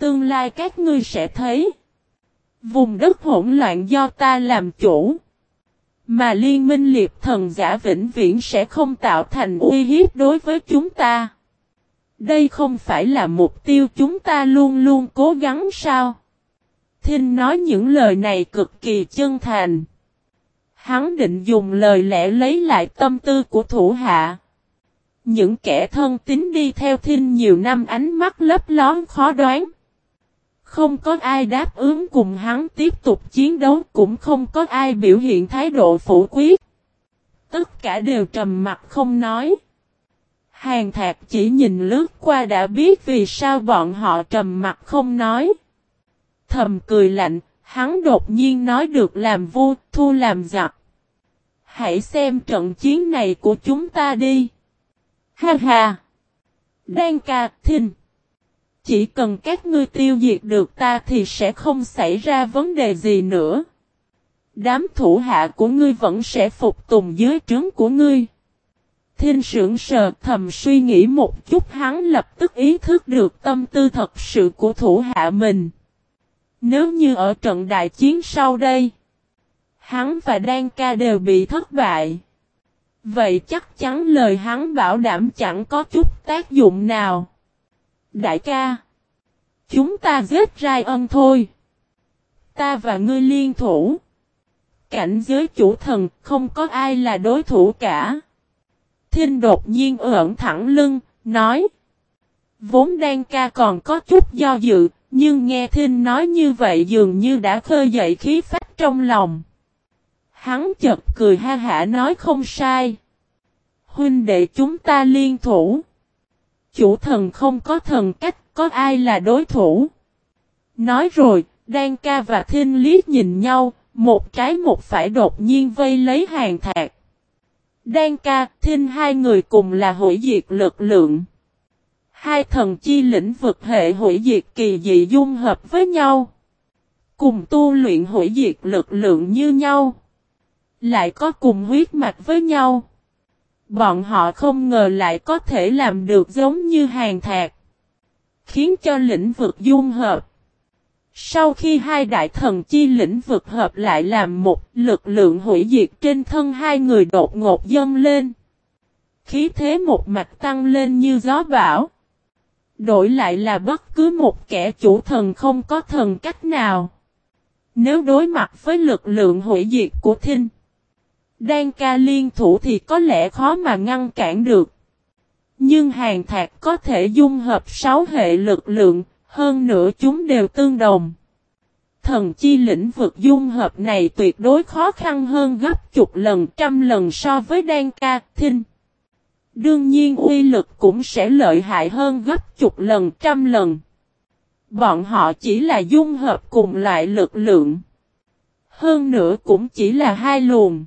Tương lai các ngươi sẽ thấy. Vùng đất hỗn loạn do ta làm chủ. Mà liên minh liệp thần giả vĩnh viễn sẽ không tạo thành uy hiếp đối với chúng ta. Đây không phải là mục tiêu chúng ta luôn luôn cố gắng sao? Thinh nói những lời này cực kỳ chân thành. Hắn định dùng lời lẽ lấy lại tâm tư của thủ hạ. Những kẻ thân tín đi theo Thinh nhiều năm ánh mắt lấp lón khó đoán. Không có ai đáp ứng cùng hắn tiếp tục chiến đấu, cũng không có ai biểu hiện thái độ phủ quyết. Tất cả đều trầm mặc không nói. Hàn Thạc chỉ nhìn lướt qua đã biết vì sao bọn họ trầm mặc không nói. Thầm cười lạnh, hắn đột nhiên nói được làm vua, thua làm giặc. Hãy xem trận chiến này của chúng ta đi. Ha ha! Đan ca, Thinh! Chỉ cần các ngươi tiêu diệt được ta thì sẽ không xảy ra vấn đề gì nữa. Đám thủ hạ của ngươi vẫn sẽ phục tùng dưới trướng của ngươi. Thinh sững sờ thầm suy nghĩ một chút, hắn lập tức ý thức được tâm tư thật sự của thủ hạ mình. Nếu như ở trận đại chiến sau đây, hắn và Đan ca đều bị thất bại, vậy chắc chắn lời hắn bảo đảm chẳng có chút tác dụng nào. Đại ca, chúng ta giết Rai Ân thôi. Ta và ngươi liên thủ. Cảnh giới chủ thần không có ai là đối thủ cả. Thinh đột nhiên ưỡn thẳng lưng, nói. Vốn Đan ca còn có chút do dự, nhưng nghe Thinh nói như vậy dường như đã khơi dậy khí phách trong lòng. Hắn chợt cười ha hả nói không sai. Huynh đệ chúng ta liên thủ. Chủ thần không có thần cách, có ai là đối thủ. Nói rồi, Đan ca và Thinh liếc nhìn nhau, một trái một phải đột nhiên vây lấy Hàn Thạc. Đan ca, Thinh hai người cùng là hủy diệt lực lượng. Hai thần chi lĩnh vực hệ hủy diệt kỳ dị dung hợp với nhau. Cùng tu luyện hủy diệt lực lượng như nhau. Lại có cùng huyết mạch với nhau. Bọn họ không ngờ lại có thể làm được giống như Hàn Thạc. Khiến cho lĩnh vực dung hợp. Sau khi hai đại thần chi lĩnh vực hợp lại làm một, lực lượng hủy diệt trên thân hai người đột ngột dâng lên. Khí thế một mạch tăng lên như gió bão. Đổi lại là bất cứ một kẻ chủ thần không có thần cách nào. Nếu đối mặt với lực lượng hủy diệt của Thinh, Đan ca liên thủ thì có lẽ khó mà ngăn cản được. Nhưng Hàn Thạc có thể dung hợp 6 hệ lực lượng, hơn nữa chúng đều tương đồng. Thần chi lĩnh vực dung hợp này tuyệt đối khó khăn hơn gấp chục lần, trăm lần so với Đan ca, Thinh. Đương nhiên uy lực cũng sẽ lợi hại hơn gấp chục lần, trăm lần. Bọn họ chỉ là dung hợp cùng loại lực lượng. Hơn nữa cũng chỉ là hai luồng.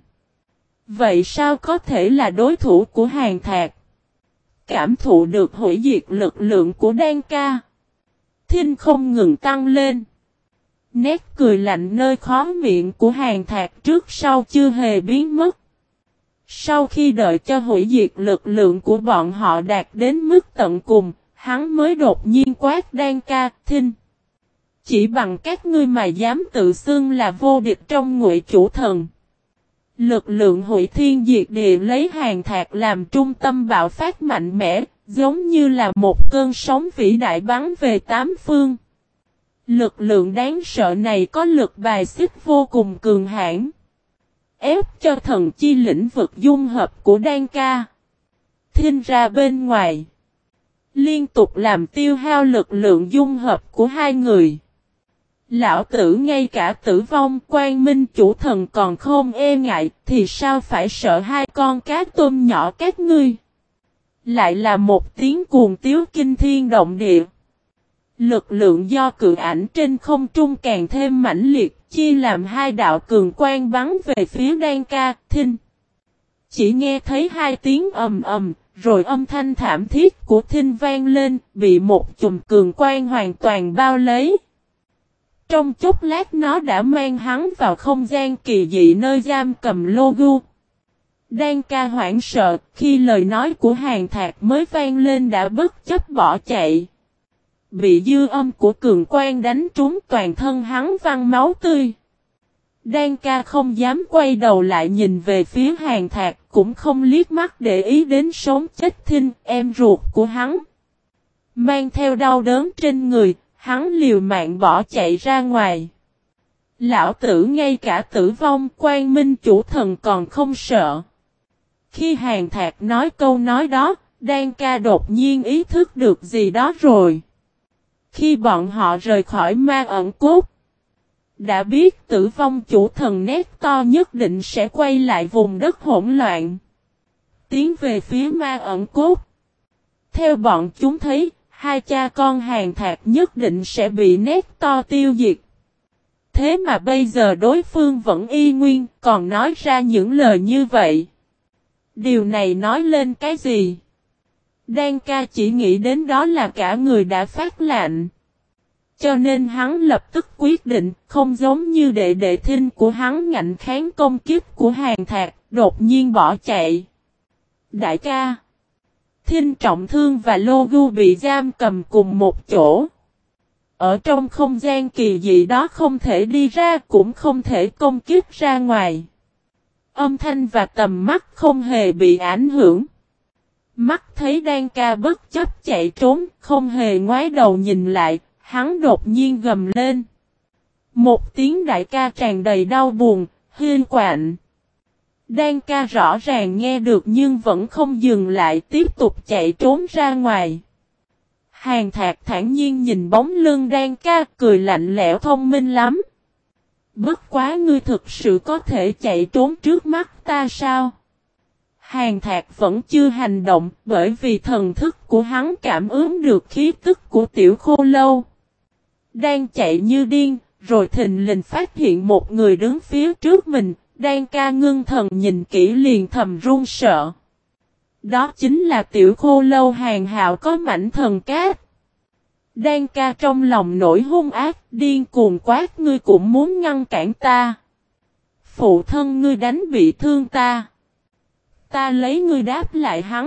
Vậy sao có thể là đối thủ của Hàn Thạc? Cảm thụ được hủy diệt lực lượng của Đan ca, Thinh không ngừng tăng lên. Nét cười lạnh nơi khóe miệng của Hàn Thạc trước sau chưa hề biến mất. Sau khi đợi cho hủy diệt lực lượng của bọn họ đạt đến mức tận cùng, hắn mới đột nhiên quát Đan ca, Thinh. Chỉ bằng các ngươi mà dám tự xưng là vô địch trong Ngụy Chủ Thần. Lực lượng hủy thiên diệt địa lấy Hàn Thạc làm trung tâm bạo phát mạnh mẽ, giống như là một cơn sóng vĩ đại bắn về tám phương. Lực lượng đáng sợ này có lực bài xích vô cùng cường hãn. Ép cho thần chi lĩnh vực dung hợp của Đan ca, Thinh ra bên ngoài. Liên tục làm tiêu hao lực lượng dung hợp của hai người. Lão tử ngay cả tử vong Quang Minh Chủ Thần còn không e ngại, thì sao phải sợ hai con cá tôm nhỏ các ngươi. Lại là một tiếng cuồng tiếu kinh thiên động địa. Lực lượng do cự ảnh trên không trung càng thêm mãnh liệt, chia làm hai đạo cường quang bắn về phía Đan ca, Thinh. Chỉ nghe thấy hai tiếng ầm ầm, rồi âm thanh thảm thiết của Thinh vang lên, bị một chùm cường quang hoàn toàn bao lấy. Trong chốc lát nó đã mang hắn vào không gian kỳ dị nơi giam cầm Logu. Đan ca hoảng sợ, khi lời nói của Hàn Thạc mới vang lên đã bất chấp bỏ chạy. bị dư âm của cường quang đánh trúng toàn thân hắn văng máu tươi. Đan ca không dám quay đầu lại nhìn về phía Hàn Thạc, cũng không liếc mắt để ý đến sống chết Thinh, em ruột của hắn. Mang theo đau đớn trên người, hắn liều mạng bỏ chạy ra ngoài. Lão tử ngay cả tử vong Quang Minh chủ thần còn không sợ. Khi Hàn Thạc nói câu nói đó, Đan ca đột nhiên ý thức được gì đó rồi. Khi bọn họ rời khỏi ma ẩn cốt, đã biết tử vong chủ thần nét to nhất định sẽ quay lại vùng đất hỗn loạn, tiến về phía ma ẩn cốt. Theo bọn chúng thấy, hai cha con Hàn Thạc nhất định sẽ bị nét to tiêu diệt. Thế mà bây giờ đối phương vẫn y nguyên, còn nói ra những lời như vậy. Điều này nói lên cái gì? Đan ca chỉ nghĩ đến đó là cả người đã phát lạnh. Cho nên hắn lập tức quyết định, không giống như đệ đệ Thinh của hắn ngạnh kháng công kích của Hàn Thạc, đột nhiên bỏ chạy. Đại ca, Thinh trọng thương và Logu bị giam cầm cùng một chỗ. Ở trong không gian kỳ dị đó không thể đi ra, cũng không thể công kích ra ngoài. Âm thanh và tầm mắt không hề bị ảnh hưởng. Mắt thấy Đan ca bất chấp chạy trốn, không hề ngoái đầu nhìn lại, hắn đột nhiên gầm lên. Một tiếng đại ca tràn đầy đau buồn, hiên quạnh. Đan ca rõ ràng nghe được nhưng vẫn không dừng lại, tiếp tục chạy trốn ra ngoài. Hàn Thạc thản nhiên nhìn bóng lưng Đan ca, cười lạnh lẽo, thông minh lắm. Bất quá ngươi thực sự có thể chạy trốn trước mắt ta sao? Hàn Thạc vẫn chưa hành động, bởi vì thần thức của hắn cảm ứng được khí tức của Tiểu Khô Lâu. Đang chạy như điên, rồi thình lình phát hiện một người đứng phía trước mình, Đan ca ngưng thần nhìn kỹ liền thầm run sợ. Đó chính là Tiểu Khô Lâu Hàn Hạo có mảnh thần cát. Đan ca trong lòng nổi hung ác, điên cuồng quát, ngươi cũng muốn ngăn cản ta. Phụ thân ngươi đánh bị thương ta. Ta lấy ngươi đáp lại hắn.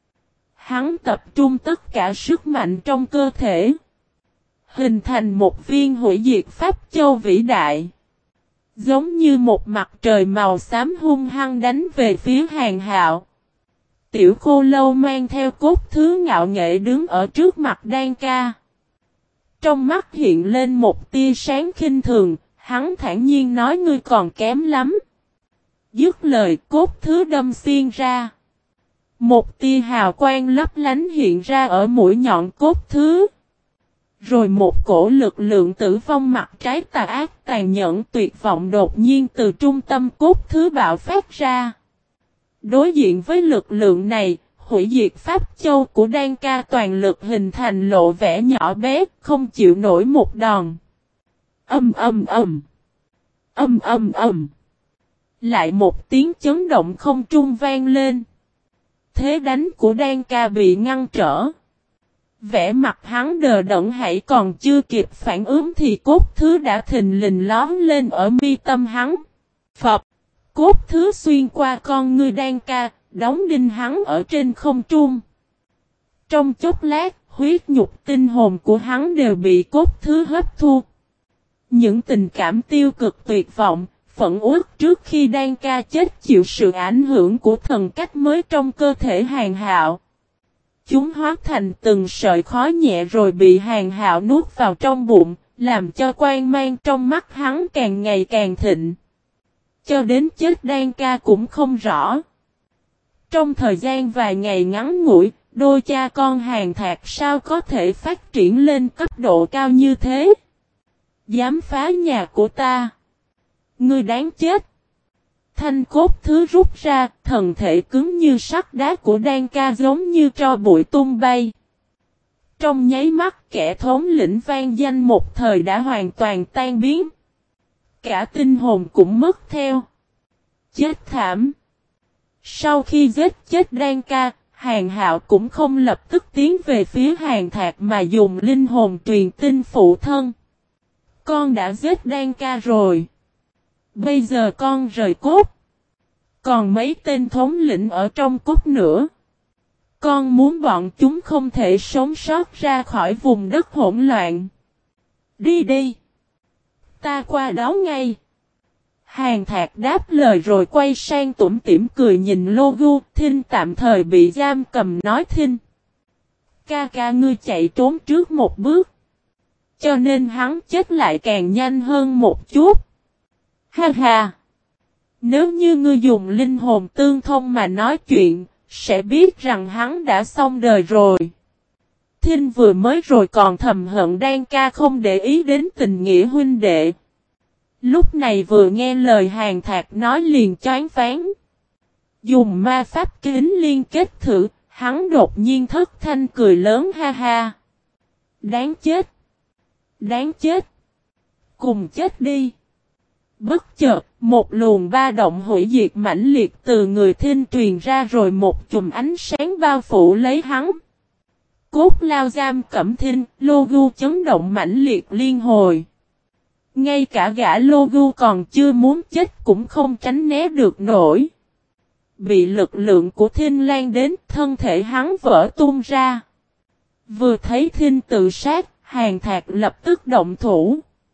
Hắn tập trung tất cả sức mạnh trong cơ thể, hình thành một viên hủy diệt pháp châu vĩ đại. Giống như một mặt trời màu xám hung hăng đánh về phía Hàn Hạo. Tiểu Khô Lâu mang theo cốt thứ ngạo nghệ đứng ở trước mặt Đan ca. Trong mắt hiện lên một tia sáng khinh thường, hắn thản nhiên nói, ngươi còn kém lắm. Dứt lời, cốt thứ đâm xuyên ra. Một tia hào quang lấp lánh hiện ra ở mũi nhọn cốt thứ. Rồi một cổ lực lượng tử vong mặt trái tà ác tàn nhẫn tuyệt vọng đột nhiên từ trung tâm cốt thứ bạo phát ra. Đối diện với lực lượng này, hủy diệt pháp châu của Đan ca toàn lực hình thành lộ vẻ nhỏ bé, không chịu nổi một đòn. Âm âm âm. Âm âm âm. Lại một tiếng chấn động không trung vang lên. Thế đánh của Đan ca bị ngăn trở. Vẻ mặt hắn đờ đẫn, hãy còn chưa kịp phản ứng thì cốt thứ đã thình lình lón lên ở mi tâm hắn. Phập. Cốt thứ xuyên qua con ngươi Đan ca, đóng đinh hắn ở trên không trung. Trong chốc lát, huyết nhục tinh hồn của hắn đều bị cốt thứ hấp thu. Những tình cảm tiêu cực tuyệt vọng, phẫn uất trước khi Đan ca chết chịu sự ảnh hưởng của thần cách mới trong cơ thể Hàn Hạo. Chúng hóa thành từng sợi khói nhẹ rồi bị Hàn Hạo nuốt vào trong bụng, làm cho quang mang trong mắt hắn càng ngày càng thịnh. Cho đến chết Đan ca cũng không rõ. Trong thời gian vài ngày ngắn ngủi, đôi cha con Hàn Thạc sao có thể phát triển lên cấp độ cao như thế? Dám phá nhà của ta. Ngươi đáng chết. Thanh cốt thứ rút ra, thần thể cứng như sắt đá của Đan ca giống như tro bụi tung bay. Trong nháy mắt, kẻ thống lĩnh vang danh một thời đã hoàn toàn tan biến. Cả tinh hồn cũng mất theo. Chết thảm. Sau khi giết chết Đan ca, Hàn Hạo cũng không lập tức tiến về phía Hàn Thạc mà dùng linh hồn truyền tin phụ thân. Con đã giết Đan ca rồi. Bây giờ con rời cốt. Còn mấy tên thống lĩnh ở trong cốt nữa. Con muốn bọn chúng không thể sống sót ra khỏi vùng đất hỗn loạn. Đi đi. Ta qua đó ngay. Hàn Thạc đáp lời rồi quay sang tủm tỉm cười nhìn Logu. Thinh tạm thời bị giam cầm nói Thinh. Ca ca ngươi chạy trốn trước một bước. Cho nên hắn chết lại càng nhanh hơn một chút. Ha ha. Nếu như ngươi dùng linh hồn tương thông mà nói chuyện, sẽ biết rằng hắn đã xong đời rồi. Thinh vừa mới rồi còn thầm hận Đan ca không để ý đến tình nghĩa huynh đệ. Lúc này vừa nghe lời Hàn Thạc nói liền choáng váng. Dùng ma pháp kính liên kết thử, hắn đột nhiên thất thanh cười lớn ha ha. Đáng chết. Đáng chết. Cùng chết đi. Bất chợt, một luồng ba động hủy diệt mãnh liệt từ người Thinh truyền ra rồi một chùm ánh sáng bao phủ lấy hắn. Cốt lao giam cẩm Thinh, Logu chấn động mãnh liệt liên hồi. Ngay cả gã Logu còn chưa muốn chết cũng không tránh né được nổi. Bị lực lượng của Thinh lan đến, thân thể hắn vỡ tung ra. Vừa thấy Thinh tự sát, Hàn Thạc lập tức động thủ.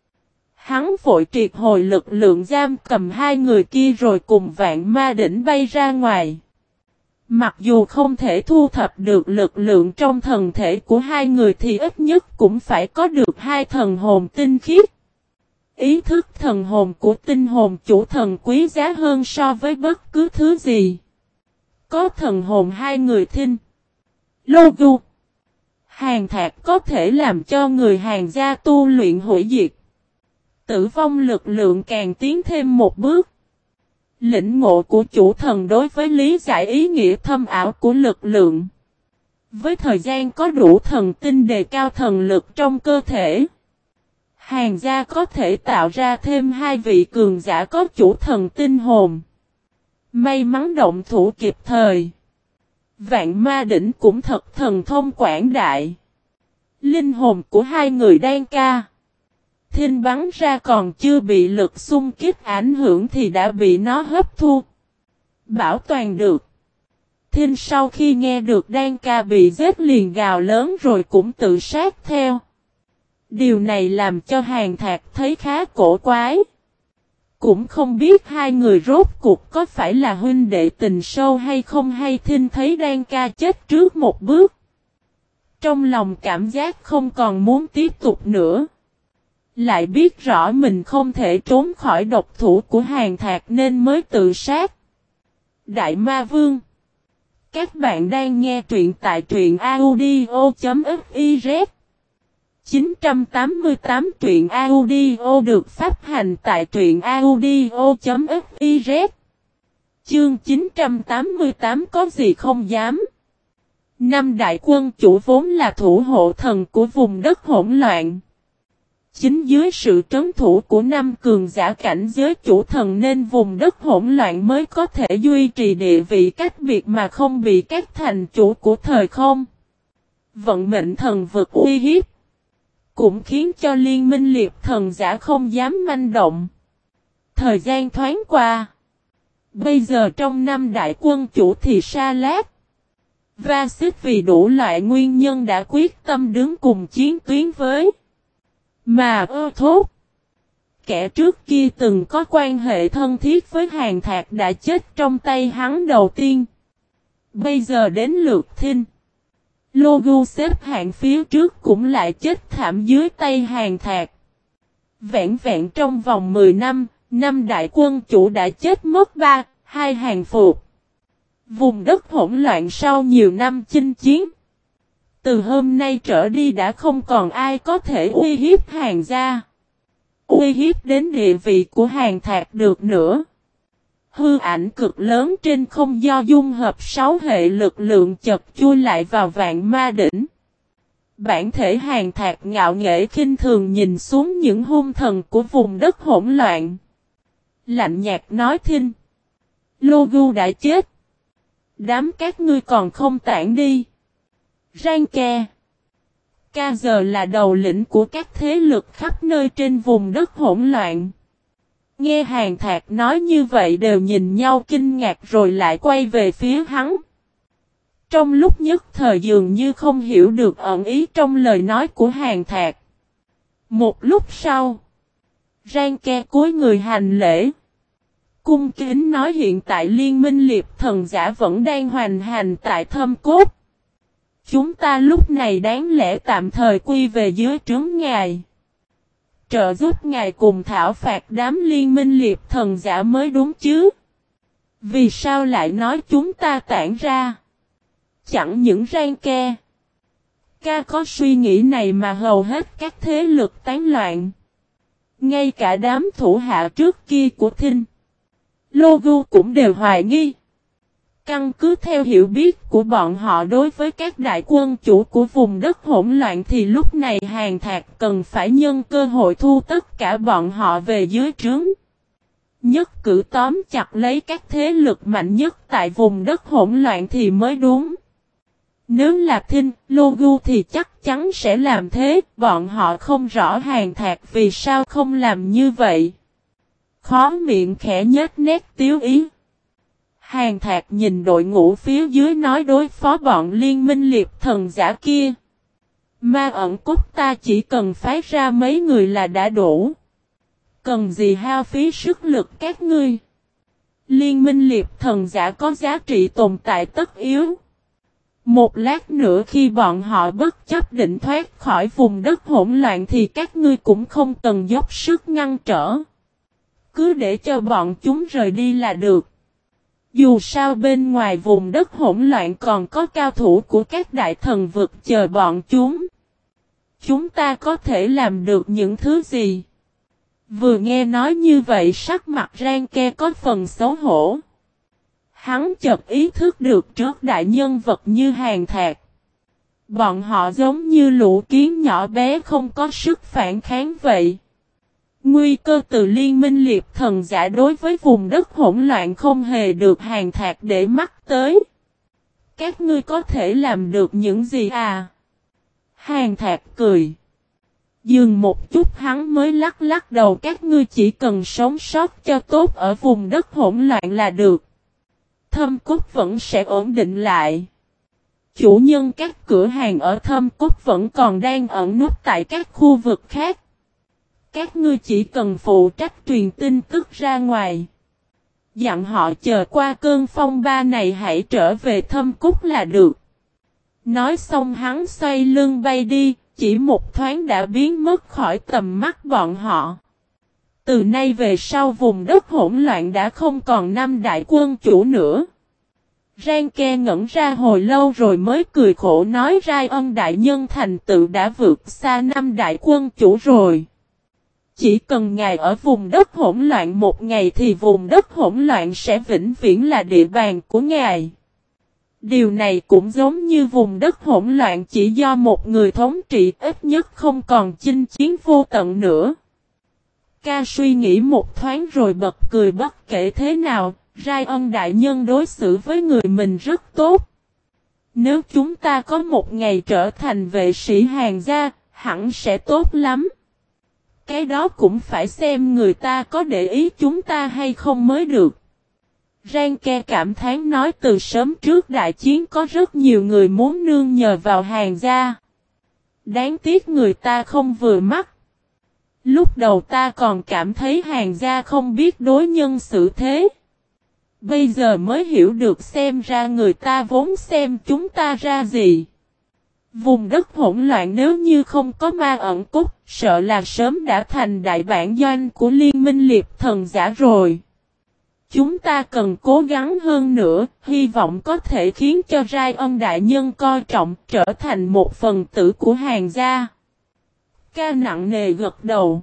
Hắn vội triệt hồi lực lượng giam cầm hai người kia rồi cùng vạn ma đỉnh bay ra ngoài. Mặc dù không thể thu thập được lực lượng trong thần thể của hai người thì ít nhất cũng phải có được hai thần hồn tinh khiết. Ý thức thần hồn của tinh hồn chủ thần quý giá hơn so với bất cứ thứ gì. Có thần hồn hai người Thinh, Logu, Hàn Thạc có thể làm cho người Hàn gia tu luyện hủy diệt. Tử vong lực lượng càng tiến thêm một bước. Lĩnh ngộ của chủ thần đối với lý giải ý nghĩa thâm ảo của lực lượng. Với thời gian có đủ thần tinh đề cao thần lực trong cơ thể. Hàn gia có thể tạo ra thêm hai vị cường giả có chủ thần tinh hồn. May mắn động thủ kịp thời. Vạn ma đỉnh cũng thật thần thông quảng đại. Linh hồn của hai người Đan ca, Thinh bắn ra còn chưa bị lực xung kích ảnh hưởng thì đã bị nó hấp thu. Bảo toàn được. Thinh sau khi nghe được Đan ca bị giết liền gào lớn rồi cũng tự sát theo. Điều này làm cho Hàn Thạc thấy khá cổ quái. Cũng không biết hai người rốt cuộc có phải là huynh đệ tình sâu hay không, hay Thinh thấy Đan ca chết trước một bước. Trong lòng cảm giác không còn muốn tiếp tục nữa. Lại biết rõ mình không thể trốn khỏi độc thủ của Hàn Thạc nên mới tự sát. Đại Ma Vương. Các bạn đang nghe truyện tại truyện audio.fiz. 988 truyện audio được phát hành tại truyện audio.fiz. Chương 988 có gì không dám. Năm đại quân chủ vốn là thủ hộ thần của vùng đất hỗn loạn. Chính dưới sự trấn thủ của năm cường giả cảnh giới chủ thần nên vùng đất hỗn loạn mới có thể duy trì địa vị cách biệt mà không bị các thành chủ của thời không. Vận mệnh thần vực uy hiếp. Cũng khiến cho liên minh liệt thần giả không dám manh động. Thời gian thoáng qua. Bây giờ trong năm đại quân chủ thì Sa Lát, Va Xích vì đủ loại nguyên nhân đã quyết tâm đứng cùng chiến tuyến với. Mà ơ thốt. Kẻ trước kia từng có quan hệ thân thiết với Hàn Thạc đã chết trong tay hắn đầu tiên. Bây giờ đến lượt Thinh. Logu xếp hạng phía trước cũng lại chết thảm dưới tay Hàn Thạc. Vẹn vẹn trong vòng 10 năm, năm đại quân chủ đã chết mất 2 hàng phục. Vùng đất hỗn loạn sau nhiều năm chinh chiến. Từ hôm nay trở đi đã không còn ai có thể uy hiếp Hàn gia. Uy hiếp đến địa vị của Hàn Thạc được nữa. Hư ảnh cực lớn trên không do dung hợp 6 hệ lực lượng chật chui lại vào vạn ma đỉnh. Bản thể Hàn Thạc ngạo nghễ khinh thường nhìn xuống những hung thần của vùng đất hỗn loạn. Lạnh nhạt nói Thinh. Logu đã chết. Đám các ngươi còn không tản đi. Rang ke. Ca giờ là đầu lĩnh của các thế lực khắp nơi trên vùng đất hỗn loạn. Nghe Hàn Thạc nói như vậy đều nhìn nhau kinh ngạc rồi lại quay về phía hắn. Trong lúc nhất thời dường như không hiểu được ẩn ý trong lời nói của Hàn Thạc. Một lúc sau, Rang Ke cúi người hành lễ. Cung kính nói hiện tại Liên minh liệp thần giả vẫn đang hoành hành tại Thâm Cốt. Chúng ta lúc này đáng lẽ tạm thời quy về dưới trướng ngài. Trợ giúp ngài cùng thảo phạt đám liên minh liệp thần giả mới đúng chứ. Vì sao lại nói chúng ta tản ra? Chẳng những Rang Ke Ca có suy nghĩ này mà hầu hết các thế lực tán loạn. Ngay cả đám thủ hạ trước kia của Thinh Logu cũng đều hoài nghi. Căn cứ theo hiểu biết của bọn họ đối với các đại quân chủ của vùng đất hỗn loạn thì lúc này Hàn Thạc cần phải nhân cơ hội thu tất cả bọn họ về dưới trướng. Nhất cử tóm chặt lấy các thế lực mạnh nhất tại vùng đất hỗn loạn thì mới đúng. Nếu là Thinh Logu thì chắc chắn sẽ làm thế, bọn họ không rõ Hàn Thạc vì sao không làm như vậy. Khó miệng khẽ nhếch nét tiếu ý. Hàn Thạc nhìn đội ngũ phía dưới nói đối phó bọn liên minh liệp thần giả kia. Ma ẩn cốt ta chỉ cần phái ra mấy người là đã đủ. Cần gì hao phí sức lực các ngươi. Liên minh liệp thần giả có giá trị tồn tại tất yếu. Một lát nữa khi bọn họ bất chấp định thoát khỏi vùng đất hỗn loạn thì các ngươi cũng không cần dốc sức ngăn trở. Cứ để cho bọn chúng rời đi là được. Dù sao bên ngoài vùng đất hỗn loạn còn có cao thủ của các đại thần vực chờ bọn chúng. Chúng ta có thể làm được những thứ gì? Vừa nghe nói như vậy sắc mặt Rang Ke có phần xấu hổ. Hắn chợt ý thức được trước đại nhân vật như Hàn Thạc. Bọn họ giống như lũ kiến nhỏ bé không có sức phản kháng vậy. Nguy cơ từ liên minh liệp thần giả đối với vùng đất hỗn loạn không hề được Hàn Thạc để mắt tới. Các ngươi có thể làm được những gì à? Hàn Thạc cười. Dừng một chút hắn mới lắc lắc đầu, các ngươi chỉ cần sống sót cho tốt ở vùng đất hỗn loạn là được. Thâm Cốt vẫn sẽ ổn định lại. Chủ nhân các cửa hàng ở Thâm Cốt vẫn còn đang ẩn núp tại các khu vực khác. Các ngươi chỉ cần phụ trách truyền tin tức ra ngoài. Dặn họ chờ qua cơn phong ba này hãy trở về Thâm Cốt là được. Nói xong hắn xoay lưng bay đi, chỉ một thoáng đã biến mất khỏi tầm mắt bọn họ. Từ nay về sau vùng đất hỗn loạn đã không còn 5 đại quân chủ nữa. Rang Ke ngẩn ra hồi lâu rồi mới cười khổ nói Rai Ân đại nhân thành tựu đã vượt xa 5 đại quân chủ rồi. Chỉ cần ngài ở vùng đất hỗn loạn một ngày thì vùng đất hỗn loạn sẽ vĩnh viễn là địa bàn của ngài. Điều này cũng giống như vùng đất hỗn loạn chỉ do một người thống trị ít nhất không còn chinh chiến vô tận nữa. Ca suy nghĩ một thoáng rồi bật cười bất kể thế nào, Rai Ân đại nhân đối xử với người mình rất tốt. Nếu chúng ta có một ngày trở thành vệ sĩ Hàn gia, hẳn sẽ tốt lắm. Cái đó cũng phải xem người ta có để ý chúng ta hay không mới được. Rang Ke cảm thán nói từ sớm trước đại chiến có rất nhiều người muốn nương nhờ vào Hàn gia. Đáng tiếc người ta không vừa mắt. Lúc đầu ta còn cảm thấy Hàn gia không biết đối nhân xử thế. Bây giờ mới hiểu được xem ra người ta vốn xem chúng ta ra gì. Vùng đất hỗn loạn nếu như không có ma ẩn cốt, sợ là sớm đã thành đại bản doanh của liên minh liệp thần giả rồi. Chúng ta cần cố gắng hơn nữa, hy vọng có thể khiến cho Rai Ân đại nhân coi trọng, trở thành một phần tử của Hàn gia. Ca nặng nề gật đầu.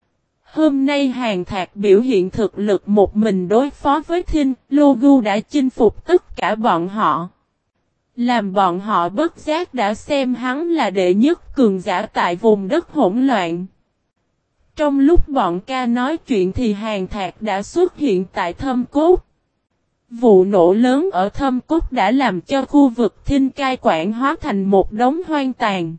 Hôm nay Hàn Thạc biểu hiện thực lực một mình đối phó với Thinh Logu đã chinh phục tất cả bọn họ. Làm bọn họ bất giác đã xem hắn là đệ nhất cường giả tại vùng đất hỗn loạn. Trong lúc bọn ca nói chuyện thì Hàn Thạc đã xuất hiện tại Thâm Cốt. Vụ nổ lớn ở Thâm Cốt đã làm cho khu vực Thinh cai quản hóa thành một đống hoang tàn.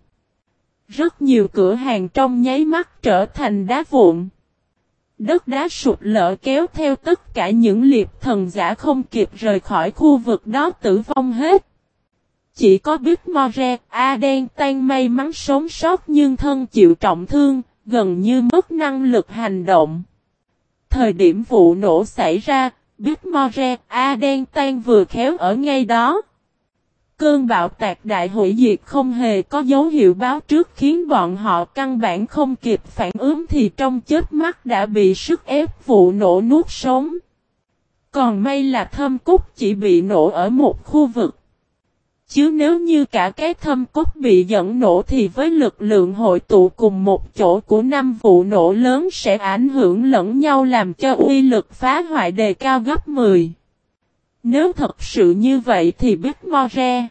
Rất nhiều cửa hàng trong nháy mắt trở thành đá vụn. Đất đá sụt lở kéo theo tất cả những liệp thần giả không kịp rời khỏi khu vực đó tử vong hết. Chỉ có Bích More, Đen Tan may mắn sống sót nhưng thân chịu trọng thương, gần như mất năng lực hành động. Thời điểm vụ nổ xảy ra, Bích More, Đen Tan vừa khéo ở ngay đó. Cơn bão tạc đại hủy diệt không hề có dấu hiệu báo trước khiến bọn họ căn bản không kịp phản ứng thì trong chớp mắt đã bị sức ép vụ nổ nuốt sống. Còn may là Thâm Cúc chỉ bị nổ ở một khu vực. Chứ nếu như cả cái Thâm Cúc bị dẫn nổ thì với lực lượng hội tụ cùng một chỗ của 5 vụ nổ lớn sẽ ảnh hưởng lẫn nhau làm cho uy lực phá hoại đề cao gấp 10. Nếu thật sự như vậy thì Bích More,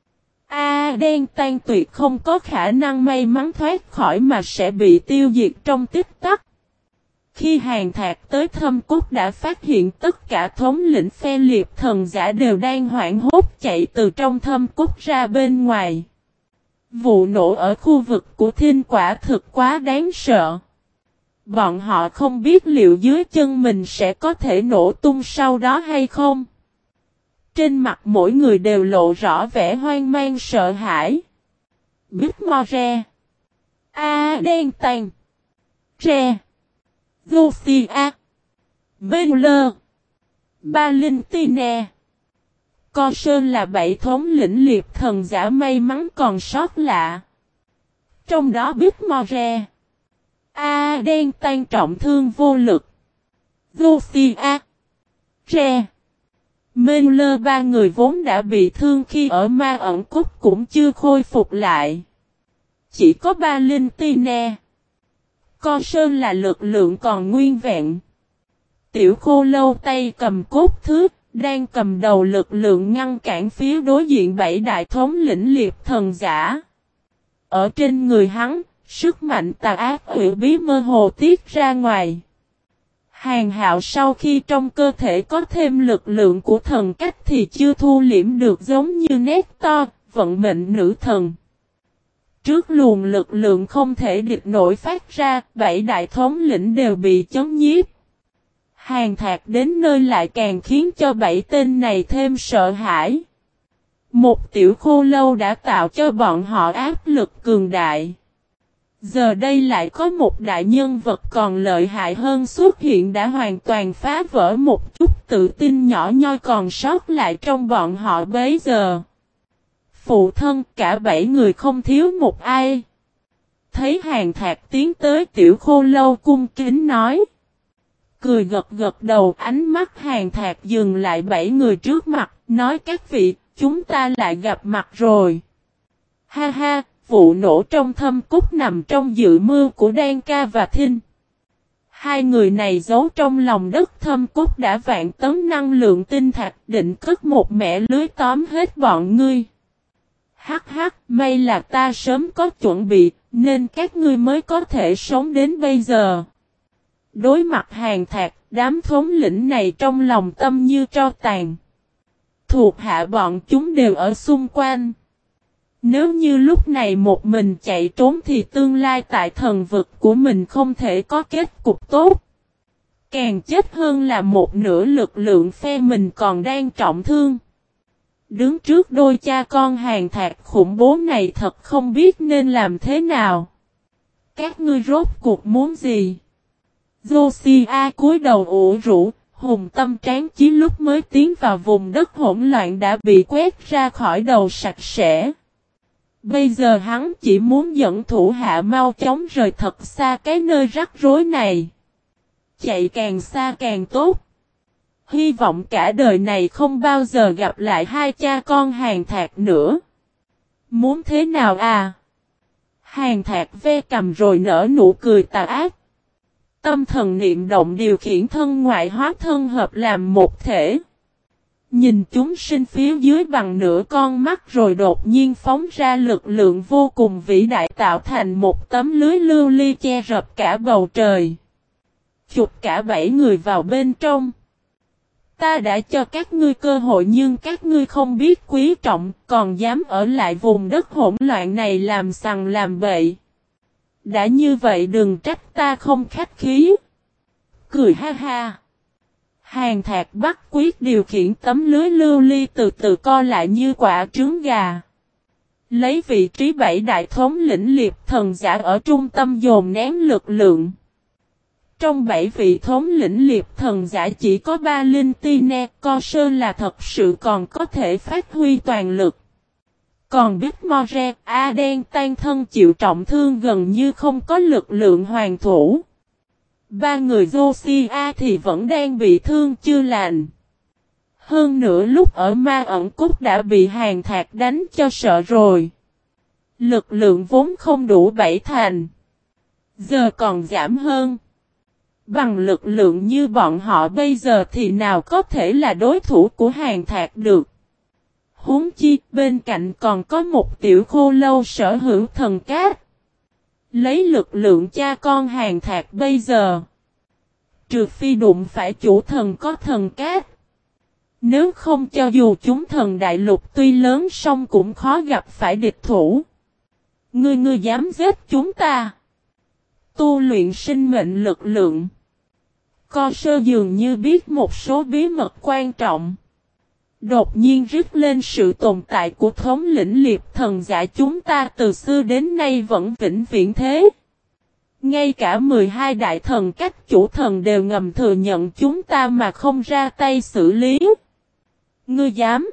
Đen Tan tuyệt không có khả năng may mắn thoát khỏi mà sẽ bị tiêu diệt trong tích tắc. Khi Hàn Thạc tới Thâm Cúc đã phát hiện tất cả thống lĩnh phe liệt thần giả đều đang hoảng hốt chạy từ trong Thâm Cúc ra bên ngoài. Vụ nổ ở khu vực của Thinh quả thực quá đáng sợ. Bọn họ không biết liệu dưới chân mình sẽ có thể nổ tung sau đó hay không. Trên mặt mỗi người đều lộ rõ vẻ hoang mang sợ hãi. Bích More, Đen Tan, Re, Lucia, Baylor, Valentine, Co Sơn là 7 thống lĩnh liệt thần giả may mắn còn sót lại. Trong đó Bích More, Đen Tan trọng thương vô lực. Lucia, Re, Baylor ba người vốn đã bị thương khi ở Ma Ẩn Cúc cũng chưa khôi phục lại. Chỉ có Valentine, Co Sơn là lực lượng còn nguyên vẹn. Tiểu Khô Lâu tay cầm cốt thước, đang cầm đầu lực lượng ngăn cản phía đối diện 7 đại thống lĩnh liệt thần giả. Ở trên người hắn, sức mạnh tà ác hủy bí mơ hồ tiết ra ngoài. Hàn Hạo sau khi trong cơ thể có thêm lực lượng của thần cách thì chưa thu liễm được giống như Nectar, vận mệnh nữ thần. Trước luồng lực lượng không thể địch nổi phát ra, 7 đại thống lĩnh đều bị chấn nhiếp. Hàn Thạc đến nơi lại càng khiến cho 7 tên này thêm sợ hãi. Một tiểu khô lâu đã tạo cho bọn họ áp lực cường đại. Giờ đây lại có một đại nhân vật còn lợi hại hơn xuất hiện đã hoàn toàn phá vỡ một chút tự tin nhỏ nhoi còn sót lại trong bọn họ bấy giờ. Phụ thân cả 7 người không thiếu một ai. Thấy Hàn Thạc tiến tới tiểu khô lâu cung kính nói. Cười gật gật đầu ánh mắt Hàn Thạc dừng lại 7 người trước mặt, nói các vị, chúng ta lại gặp mặt rồi. Ha ha, vụ nổ trong Thâm Cúc nằm trong dự mưu của Đan Ca và Thinh. Hai người này giấu trong lòng đất Thâm Cúc đã vạn tấn năng lượng tinh thạch định cất một mẻ lưới tóm hết bọn ngươi. Hắc hắc, may là ta sớm có chuẩn bị, nên các ngươi mới có thể sống đến bây giờ. Đối mặt Hàn Thạc, đám thống lĩnh này trong lòng tâm như tro tàn. Thuộc hạ bọn chúng đều ở xung quanh. Nếu như lúc này một mình chạy trốn thì tương lai tại thần vực của mình không thể có kết cục tốt. Càng chết hơn là một nửa lực lượng phe mình còn đang trọng thương. Đứng trước đôi cha con Hàn Thạc khủng bố này thật không biết nên làm thế nào. Các ngươi rốt cuộc muốn gì? Josiah cúi đầu ủ rũ, hùng tâm tráng chí lúc mới tiến vào vùng đất hỗn loạn đã bị quét ra khỏi đầu sạch sẽ. Bây giờ hắn chỉ muốn dẫn thủ hạ mau chóng rời thật xa cái nơi rắc rối này. Chạy càng xa càng tốt. Hy vọng cả đời này không bao giờ gặp lại hai cha con Hàn Thạc nữa. Muốn thế nào à? Hàn Thạc ve cầm rồi nở nụ cười tà ác. Tâm thần niệm động điều khiển thân ngoại hóa thân hợp làm một thể. Nhìn chúng sinh phía dưới bằng nửa con mắt rồi đột nhiên phóng ra lực lượng vô cùng vĩ đại tạo thành một tấm lưới lưu ly che rập cả bầu trời. Chụp cả 7 người vào bên trong. Ta đã cho các ngươi cơ hội nhưng các ngươi không biết quý trọng còn dám ở lại vùng đất hỗn loạn này làm sằng làm bậy. Đã như vậy đừng trách ta không khách khí. Cười ha ha. Hàn Thạc bắt quyết điều khiển tấm lưới lưu ly từ từ co lại như quả trứng gà. Lấy vị trí 7 đại thống lĩnh liệp thần giả ở trung tâm dồn nén lực lượng. Trong 7 vị thống lĩnh liệp thần giả chỉ có Valentine Co là thật sự còn có thể phát huy toàn lực. Còn Big More, Aden tan thân chịu trọng thương gần như không có lực lượng hoàn thủ. Ba người Josiah thì vẫn đang bị thương chưa lành. Hơn nữa lúc ở ma ẩn cốt đã bị Hàn Thạc đánh cho sợ rồi. Lực lượng vốn không đủ 7 thành. Giờ còn giảm hơn. Bằng lực lượng như bọn họ bây giờ thì nào có thể là đối thủ của Hàn Thạc được. Huống chi bên cạnh còn có một tiểu khô lâu sở hữu thần cát. Lấy lực lượng cha con Hàn Thạc bây giờ. Trừ phi đụng phải chủ thần có thần cát. Nếu không cho dù chúng thần đại lục tuy lớn song cũng khó gặp phải địch thủ. Ngươi dám giết chúng ta. Tu luyện sinh mệnh lực lượng. Co dường như biết một số bí mật quan trọng. Đột nhiên rít lên sự tồn tại của thống lĩnh liệp thần giả chúng ta từ xưa đến nay vẫn vĩnh viễn thế. Ngay cả 12 đại thần các chủ thần đều ngầm thừa nhận chúng ta mà không ra tay xử lý. Ngươi dám?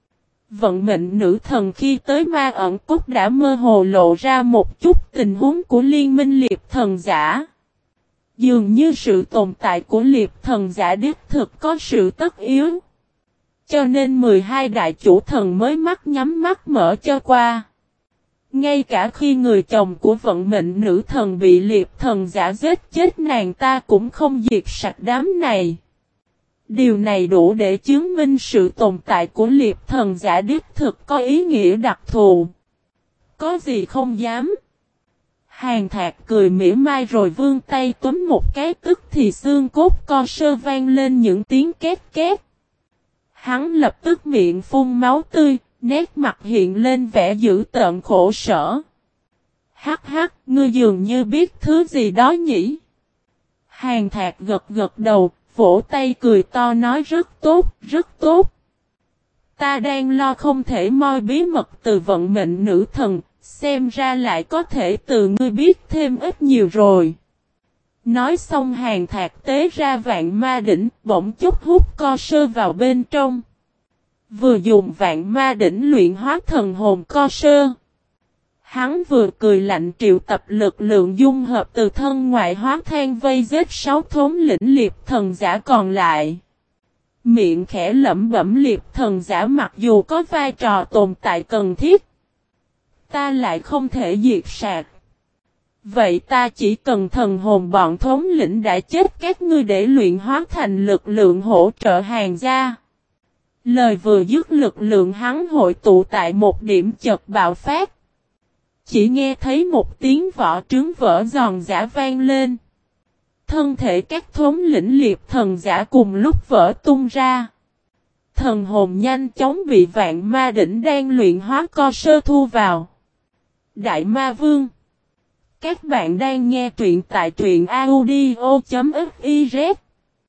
Vận mệnh nữ thần khi tới ma ẩn cốt đã mơ hồ lộ ra một chút tình huống của liên minh liệp thần giả. Dường như sự tồn tại của liệp thần giả đích thực có sự tất yếu. Cho nên 12 đại chủ thần mới nhắm mắt mở cho qua. Ngay cả khi người chồng của vận mệnh nữ thần bị liệp thần giả giết chết nàng ta cũng không diệt sạch đám này. Điều này đủ để chứng minh sự tồn tại của liệp thần giả đích thực có ý nghĩa đặc thù. Có gì không dám. Hàn Thạc cười mỉa mai rồi vươn tay túm một cái tức thì xương cốt Co vang lên những tiếng két két. Hắn lập tức miệng phun máu tươi, nét mặt hiện lên vẻ dữ tợn khổ sở. Hắc hắc, ngươi dường như biết thứ gì đó nhỉ? Hàn Thạc gật đầu, vỗ tay cười to nói rất tốt, rất tốt. Ta đang lo không thể moi bí mật từ vận mệnh nữ thần, xem ra lại có thể từ ngươi biết thêm ít nhiều rồi. Nói xong Hàn Thạc tế ra vạn ma đỉnh, bỗng chút hút Co vào bên trong. Vừa dùng vạn ma đỉnh luyện hóa thần hồn Co. Hắn vừa cười lạnh triệu tập lực lượng dung hợp từ thân ngoại hóa than vây giết 6 thống lĩnh liệp thần giả còn lại. Miệng khẽ lẩm bẩm liệp thần giả mặc dù có vai trò tồn tại cần thiết. Ta lại không thể diệt sạch. Vậy ta chỉ cần thần hồn bọn thống lĩnh đã chết các ngươi để luyện hóa thành lực lượng hỗ trợ hàng gia. Lời vừa dứt lực lượng hắn hội tụ tại một điểm chợt bạo phát. Chỉ nghe thấy một tiếng vỏ trứng vỡ giòn giã vang lên. Thân thể các thống lĩnh liệp thần giả cùng lúc vỡ tung ra. Thần hồn nhanh chóng bị vạn ma đỉnh đang luyện hóa Co thu vào. Đại Ma Vương. Các bạn đang nghe truyện tại truyện audio.fiz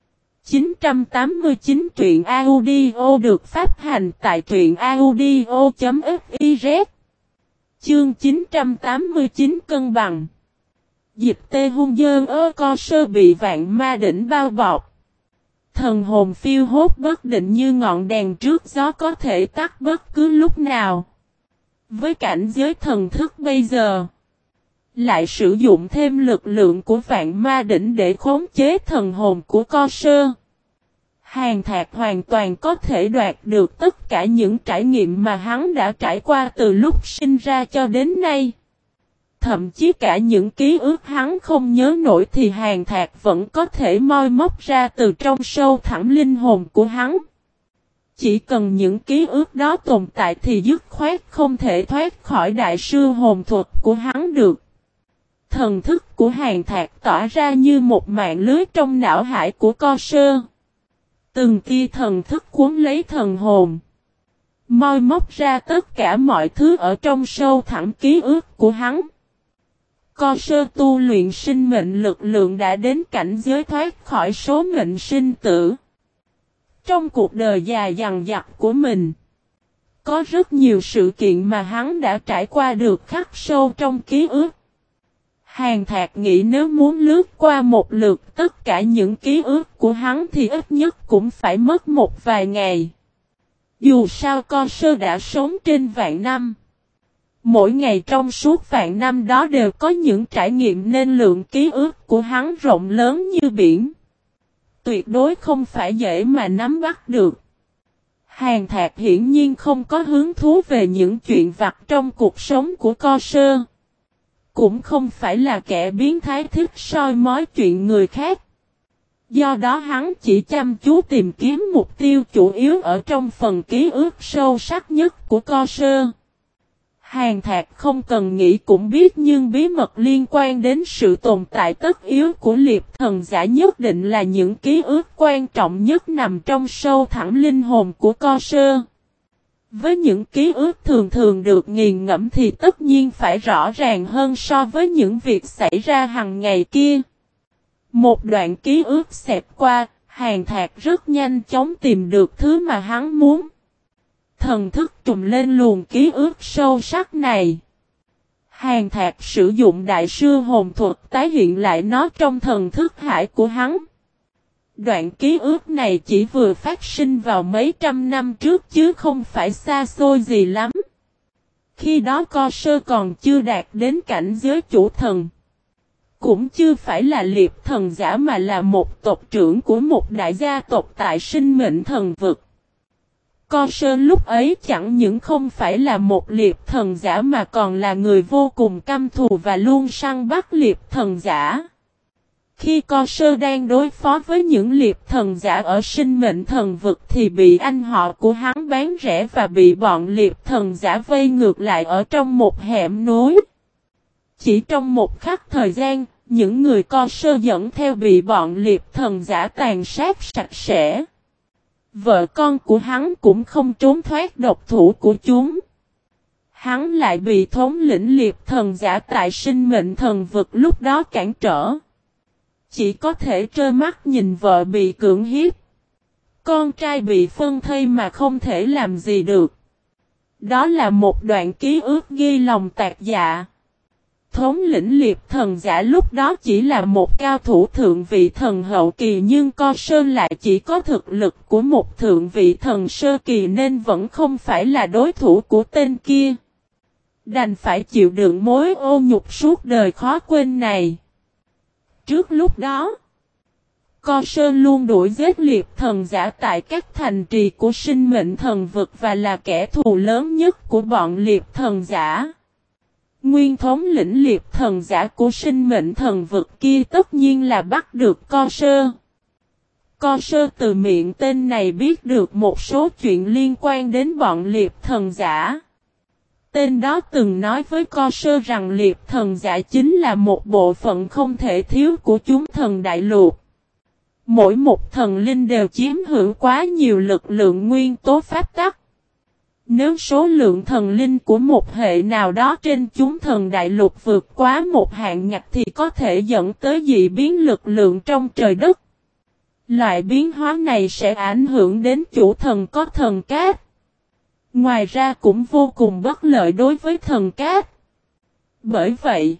989 truyện audio được phát hành tại truyện audio.fiz. Chương 989 cân bằng. Dịch tê hung dơn Co bị vạn ma đỉnh bao bọc. Thần hồn phiêu hốt bất định như ngọn đèn trước gió có thể tắt bất cứ lúc nào. Với cảnh giới thần thức bây giờ, lại sử dụng thêm lực lượng của vạn ma đỉnh để khống chế thần hồn của Co. Hàn Thạc hoàn toàn có thể đoạt được tất cả những trải nghiệm mà hắn đã trải qua từ lúc sinh ra cho đến nay. Thậm chí cả những ký ức hắn không nhớ nổi thì Hàn Thạc vẫn có thể moi móc ra từ trong sâu thẳm linh hồn của hắn. Chỉ cần những ký ức đó tồn tại thì dứt khoát không thể thoát khỏi đại sư hồn thuật của hắn được. Thần thức của Hàn Thạc tỏa ra như một mạng lưới trong não hải của Co. Từng tia thần thức cuốn lấy thần hồn. Moi móc ra tất cả mọi thứ ở trong sâu thẳm ký ức của hắn. Co tu luyện sinh mệnh lực lượng đã đến cảnh giới thoát khỏi số mệnh sinh tử. Trong cuộc đời dài dằng dặc của mình, Có rất nhiều sự kiện mà hắn đã trải qua được khắc sâu trong ký ức. Hàn Thạc nghĩ nếu muốn lướt qua một lượt tất cả những ký ức của hắn thì ít nhất cũng phải mất một vài ngày. Dù sao Co Sơ đã sống trên vạn năm. Mỗi ngày trong suốt vạn năm đó đều có những trải nghiệm nên lượng ký ức của hắn rộng lớn như biển. Tuyệt đối không phải dễ mà nắm bắt được. Hàn Thạc hiển nhiên không có hứng thú về những chuyện vặt trong cuộc sống của Co Sơ. Cũng không phải là kẻ biến thái thích soi mói chuyện người khác. Do đó hắn chỉ chăm chú tìm kiếm mục tiêu chủ yếu ở trong phần ký ức sâu sắc nhất của Co Sơ. Hàn Thạc không cần nghĩ cũng biết nhưng bí mật liên quan đến sự tồn tại tất yếu của liệp thần giả nhất định là những ký ức quan trọng nhất nằm trong sâu thẳm linh hồn của Co Sơ. Với những ký ức thường thường được nghiền ngẫm thì tất nhiên phải rõ ràng hơn so với những việc xảy ra hàng ngày kia. Một đoạn ký ức xẹt qua, Hàn Thạc rất nhanh chóng tìm được thứ mà hắn muốn. Thần thức trùm lên luồng ký ức sâu sắc này. Hàn Thạc sử dụng đại sư hồn thuật tái hiện lại nó trong thần thức hải của hắn. Đoạn ký ức này chỉ vừa phát sinh vào mấy trăm năm trước chứ không phải xa xôi gì lắm. Khi đó Co Sơ còn chưa đạt đến cảnh giới chủ thần. Cũng chưa phải là liệp thần giả mà là một tộc trưởng của một đại gia tộc tại sinh mệnh thần vực. Co Sơ lúc ấy chẳng những không phải là một liệp thần giả mà còn là người vô cùng căm thù và luôn săn bắt liệp thần giả. Khi Co Sơ đang đối phó với những liệp thần giả ở sinh mệnh thần vực thì bị anh họ của hắn bán rẻ và bị bọn liệp thần giả vây ngược lại ở trong một hẻm núi. Chỉ trong một khắc thời gian, những người Co Sơ dẫn theo bị bọn liệp thần giả tàn sát sạch sẽ. Vợ con của hắn cũng không trốn thoát độc thủ của chúng. Hắn lại bị thống lĩnh liệp thần giả tại sinh mệnh thần vực lúc đó cản trở. Chỉ có thể trơ mắt nhìn vợ bị cưỡng hiếp. Con trai bị phân thây mà không thể làm gì được. Đó là một đoạn ký ức ghi lòng tạc dạ. Thống lĩnh liệp thần giả lúc đó chỉ là một cao thủ thượng vị thần hậu kỳ nhưng Co Sơ lại chỉ có thực lực của một thượng vị thần sơ kỳ nên vẫn không phải là đối thủ của tên kia. Đành phải chịu đựng mối ô nhục suốt đời khó quên này. Trước lúc đó, Co Sơ luôn đuổi giết liệp thần giả tại các thành trì của sinh mệnh thần vực và là kẻ thù lớn nhất của bọn liệp thần giả. Nguyên thống lĩnh liệp thần giả của sinh mệnh thần vực kia tất nhiên là bắt được Co Sơ. Co Sơ từ miệng tên này biết được một số chuyện liên quan đến bọn liệp thần giả. Tên đó từng nói với Co Sơ rằng liệp thần giả chính là một bộ phận không thể thiếu của chúng thần đại lục. Mỗi một thần linh đều chiếm hữu quá nhiều lực lượng nguyên tố pháp tắc. Nếu số lượng thần linh của một hệ nào đó trên chúng thần đại lục vượt quá một hạn ngạch thì có thể dẫn tới dị biến lực lượng trong trời đất. Loại biến hóa này sẽ ảnh hưởng đến chủ thần có thần cát. Ngoài ra cũng vô cùng bất lợi đối với thần cát. Bởi vậy,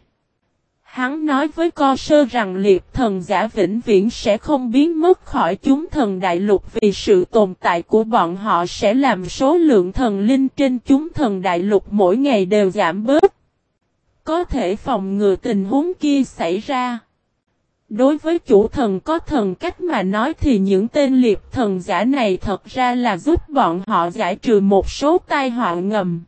hắn nói với Co Sơ rằng liệp thần giả vĩnh viễn sẽ không biến mất khỏi chúng thần đại lục vì sự tồn tại của bọn họ sẽ làm số lượng thần linh trên chúng thần đại lục mỗi ngày đều giảm bớt. Có thể phòng ngừa tình huống kia xảy ra. Đối với chủ thần có thần cách mà nói thì những tên liệp thần giả này thật ra là giúp bọn họ giải trừ một số tai họa ngầm.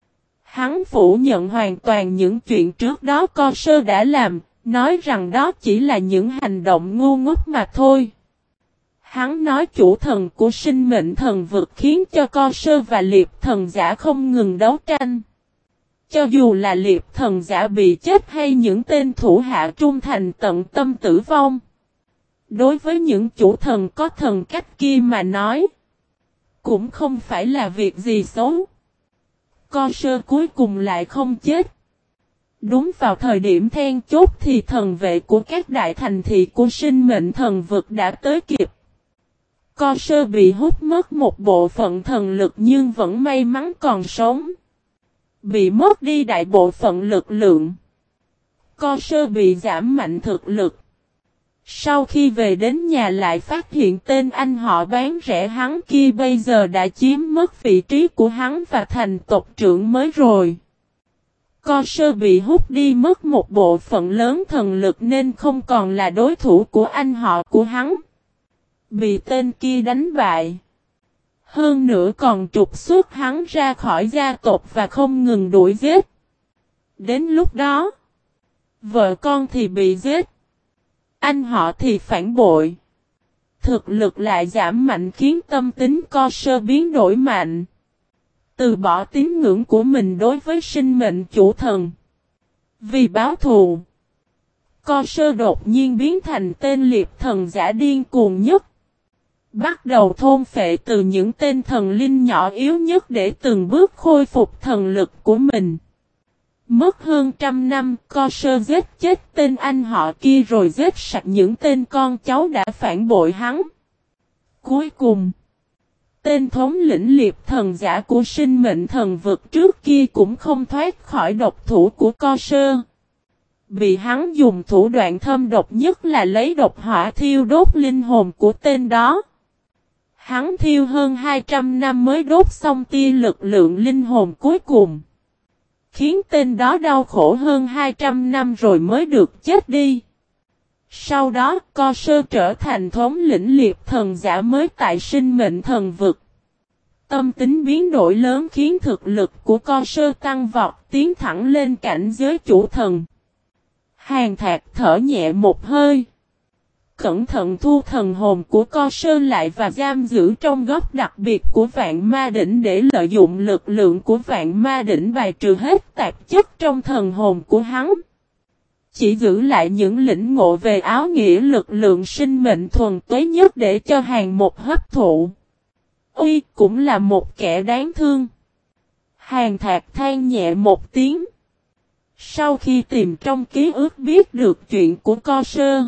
Hắn phủ nhận hoàn toàn những chuyện trước đó Co Sơ đã làm, nói rằng đó chỉ là những hành động ngu ngốc mà thôi. Hắn nói chủ thần của sinh mệnh thần vực khiến cho Co Sơ và liệp thần giả không ngừng đấu tranh. Cho dù là liệp thần giả bị chết hay những tên thủ hạ trung thành tận tâm tử vong. Đối với những chủ thần có thần cách kia mà nói, cũng không phải là việc gì xấu. Co Sơ cuối cùng lại không chết. Đúng vào thời điểm then chốt thì thần vệ của các đại thành thị của sinh mệnh thần vực đã tới kịp. Co Sơ bị hút mất một bộ phận thần lực nhưng vẫn may mắn còn sống. Bị mất đi đại bộ phận lực lượng. Co Sơ bị giảm mạnh thực lực. Sau khi về đến nhà lại phát hiện tên anh họ bán rẻ hắn kia bây giờ đã chiếm mất vị trí của hắn và thành tộc trưởng mới rồi. Co Sơ bị hút đi mất một bộ phận lớn thần lực nên không còn là đối thủ của anh họ của hắn. Bị tên kia đánh bại. Hơn nữa còn trục xuất hắn ra khỏi gia tộc và không ngừng đuổi giết. Đến lúc đó, vợ con thì bị giết. Anh họ thì phản bội. Thực lực lại giảm mạnh khiến tâm tính Co Sơ biến đổi mạnh. Từ bỏ tín ngưỡng của mình đối với sinh mệnh chủ thần. Vì báo thù, Co Sơ đột nhiên biến thành tên liệp thần giả điên cuồng nhất. Bắt đầu thôn phệ từ những tên thần linh nhỏ yếu nhất để từng bước khôi phục thần lực của mình. Mất hơn 100 năm, Co Sơ giết chết tên anh họ kia rồi giết sạch những tên con cháu đã phản bội hắn. Cuối cùng, tên thống lĩnh liệp thần giả của sinh mệnh thần vực trước kia cũng không thoát khỏi độc thủ của Co Sơ. Bị hắn dùng thủ đoạn thâm độc nhất là lấy độc hỏa thiêu đốt linh hồn của tên đó. Hắn thiêu hơn 200 năm mới đốt xong tia lực lượng linh hồn cuối cùng. Khiến tên đó đau khổ hơn 200 năm rồi mới được chết đi. Sau đó, Co Sơ trở thành thống lĩnh liệp thần giả mới tại sinh mệnh thần vực. Tâm tính biến đổi lớn khiến thực lực của Co Sơ tăng vọt tiến thẳng lên cảnh giới chủ thần. Hàn Thạc thở nhẹ một hơi. Cẩn thận thu thần hồn của Co Sơ lại và giam giữ trong góc đặc biệt của Vạn Ma Đỉnh để lợi dụng lực lượng của Vạn Ma Đỉnh bài trừ hết tạp chất trong thần hồn của hắn. Chỉ giữ lại những lĩnh ngộ về áo nghĩa lực lượng sinh mệnh thuần túy nhất để cho Hàn Một hấp thụ. Uy cũng là một kẻ đáng thương. Hàn Thạc than nhẹ một tiếng. Sau khi tìm trong ký ức biết được chuyện của Co Sơ,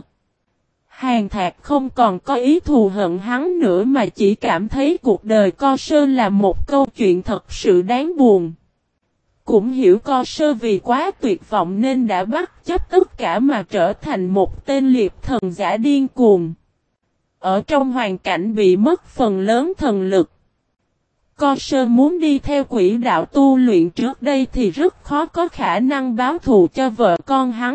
Hàn Thạc không còn có ý thù hận hắn nữa mà chỉ cảm thấy cuộc đời Co Sơ là một câu chuyện thật sự đáng buồn. Cũng hiểu Co Sơ vì quá tuyệt vọng nên đã bắt chấp tất cả mà trở thành một tên liệp thần giả điên cuồng. Ở trong hoàn cảnh bị mất phần lớn thần lực, Co Sơ muốn đi theo quỹ đạo tu luyện trước đây thì rất khó có khả năng báo thù cho vợ con hắn.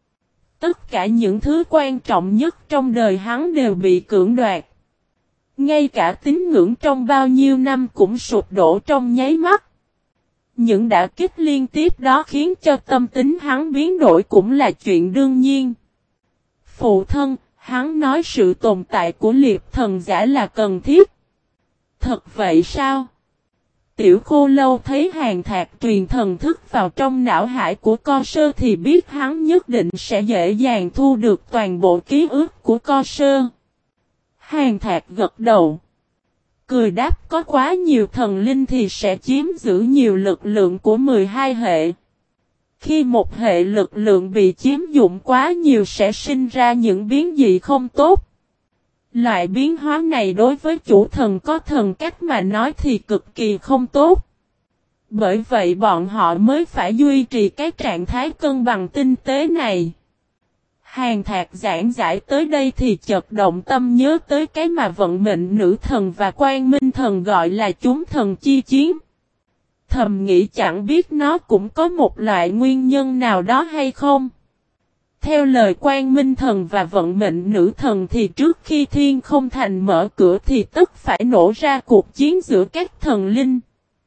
Tất cả những thứ quan trọng nhất trong đời hắn đều bị cưỡng đoạt. Ngay cả tín ngưỡng trong bao nhiêu năm cũng sụp đổ trong nháy mắt. Những đả kích liên tiếp đó khiến cho tâm tính hắn biến đổi cũng là chuyện đương nhiên. Phụ thân, hắn nói sự tồn tại của liệp thần giả là cần thiết. Thật vậy sao? Tiểu Khô Lâu thấy Hàn Thạc truyền thần thức vào trong não hải của Co Sơ thì biết hắn nhất định sẽ dễ dàng thu được toàn bộ ký ức của Co Sơ. Hàn Thạc gật đầu. Cười đáp có quá nhiều thần linh thì sẽ chiếm giữ nhiều lực lượng của 12 hệ. Khi một hệ lực lượng bị chiếm dụng quá nhiều sẽ sinh ra những biến dị không tốt. Loại biến hóa này đối với chủ thần có thần cách mà nói thì cực kỳ không tốt. Bởi vậy bọn họ mới phải duy trì cái trạng thái cân bằng tinh tế này. Hàn Thạc giảng giải tới đây thì chợt động tâm nhớ tới cái mà vận mệnh nữ thần và Quang Minh thần gọi là chúng thần chi chiến. Thầm nghĩ chẳng biết nó cũng có một loại nguyên nhân nào đó hay không. Theo lời Quang Minh thần và vận mệnh nữ thần thì trước khi Thiên Không Thành mở cửa thì tất phải nổ ra cuộc chiến giữa các thần linh.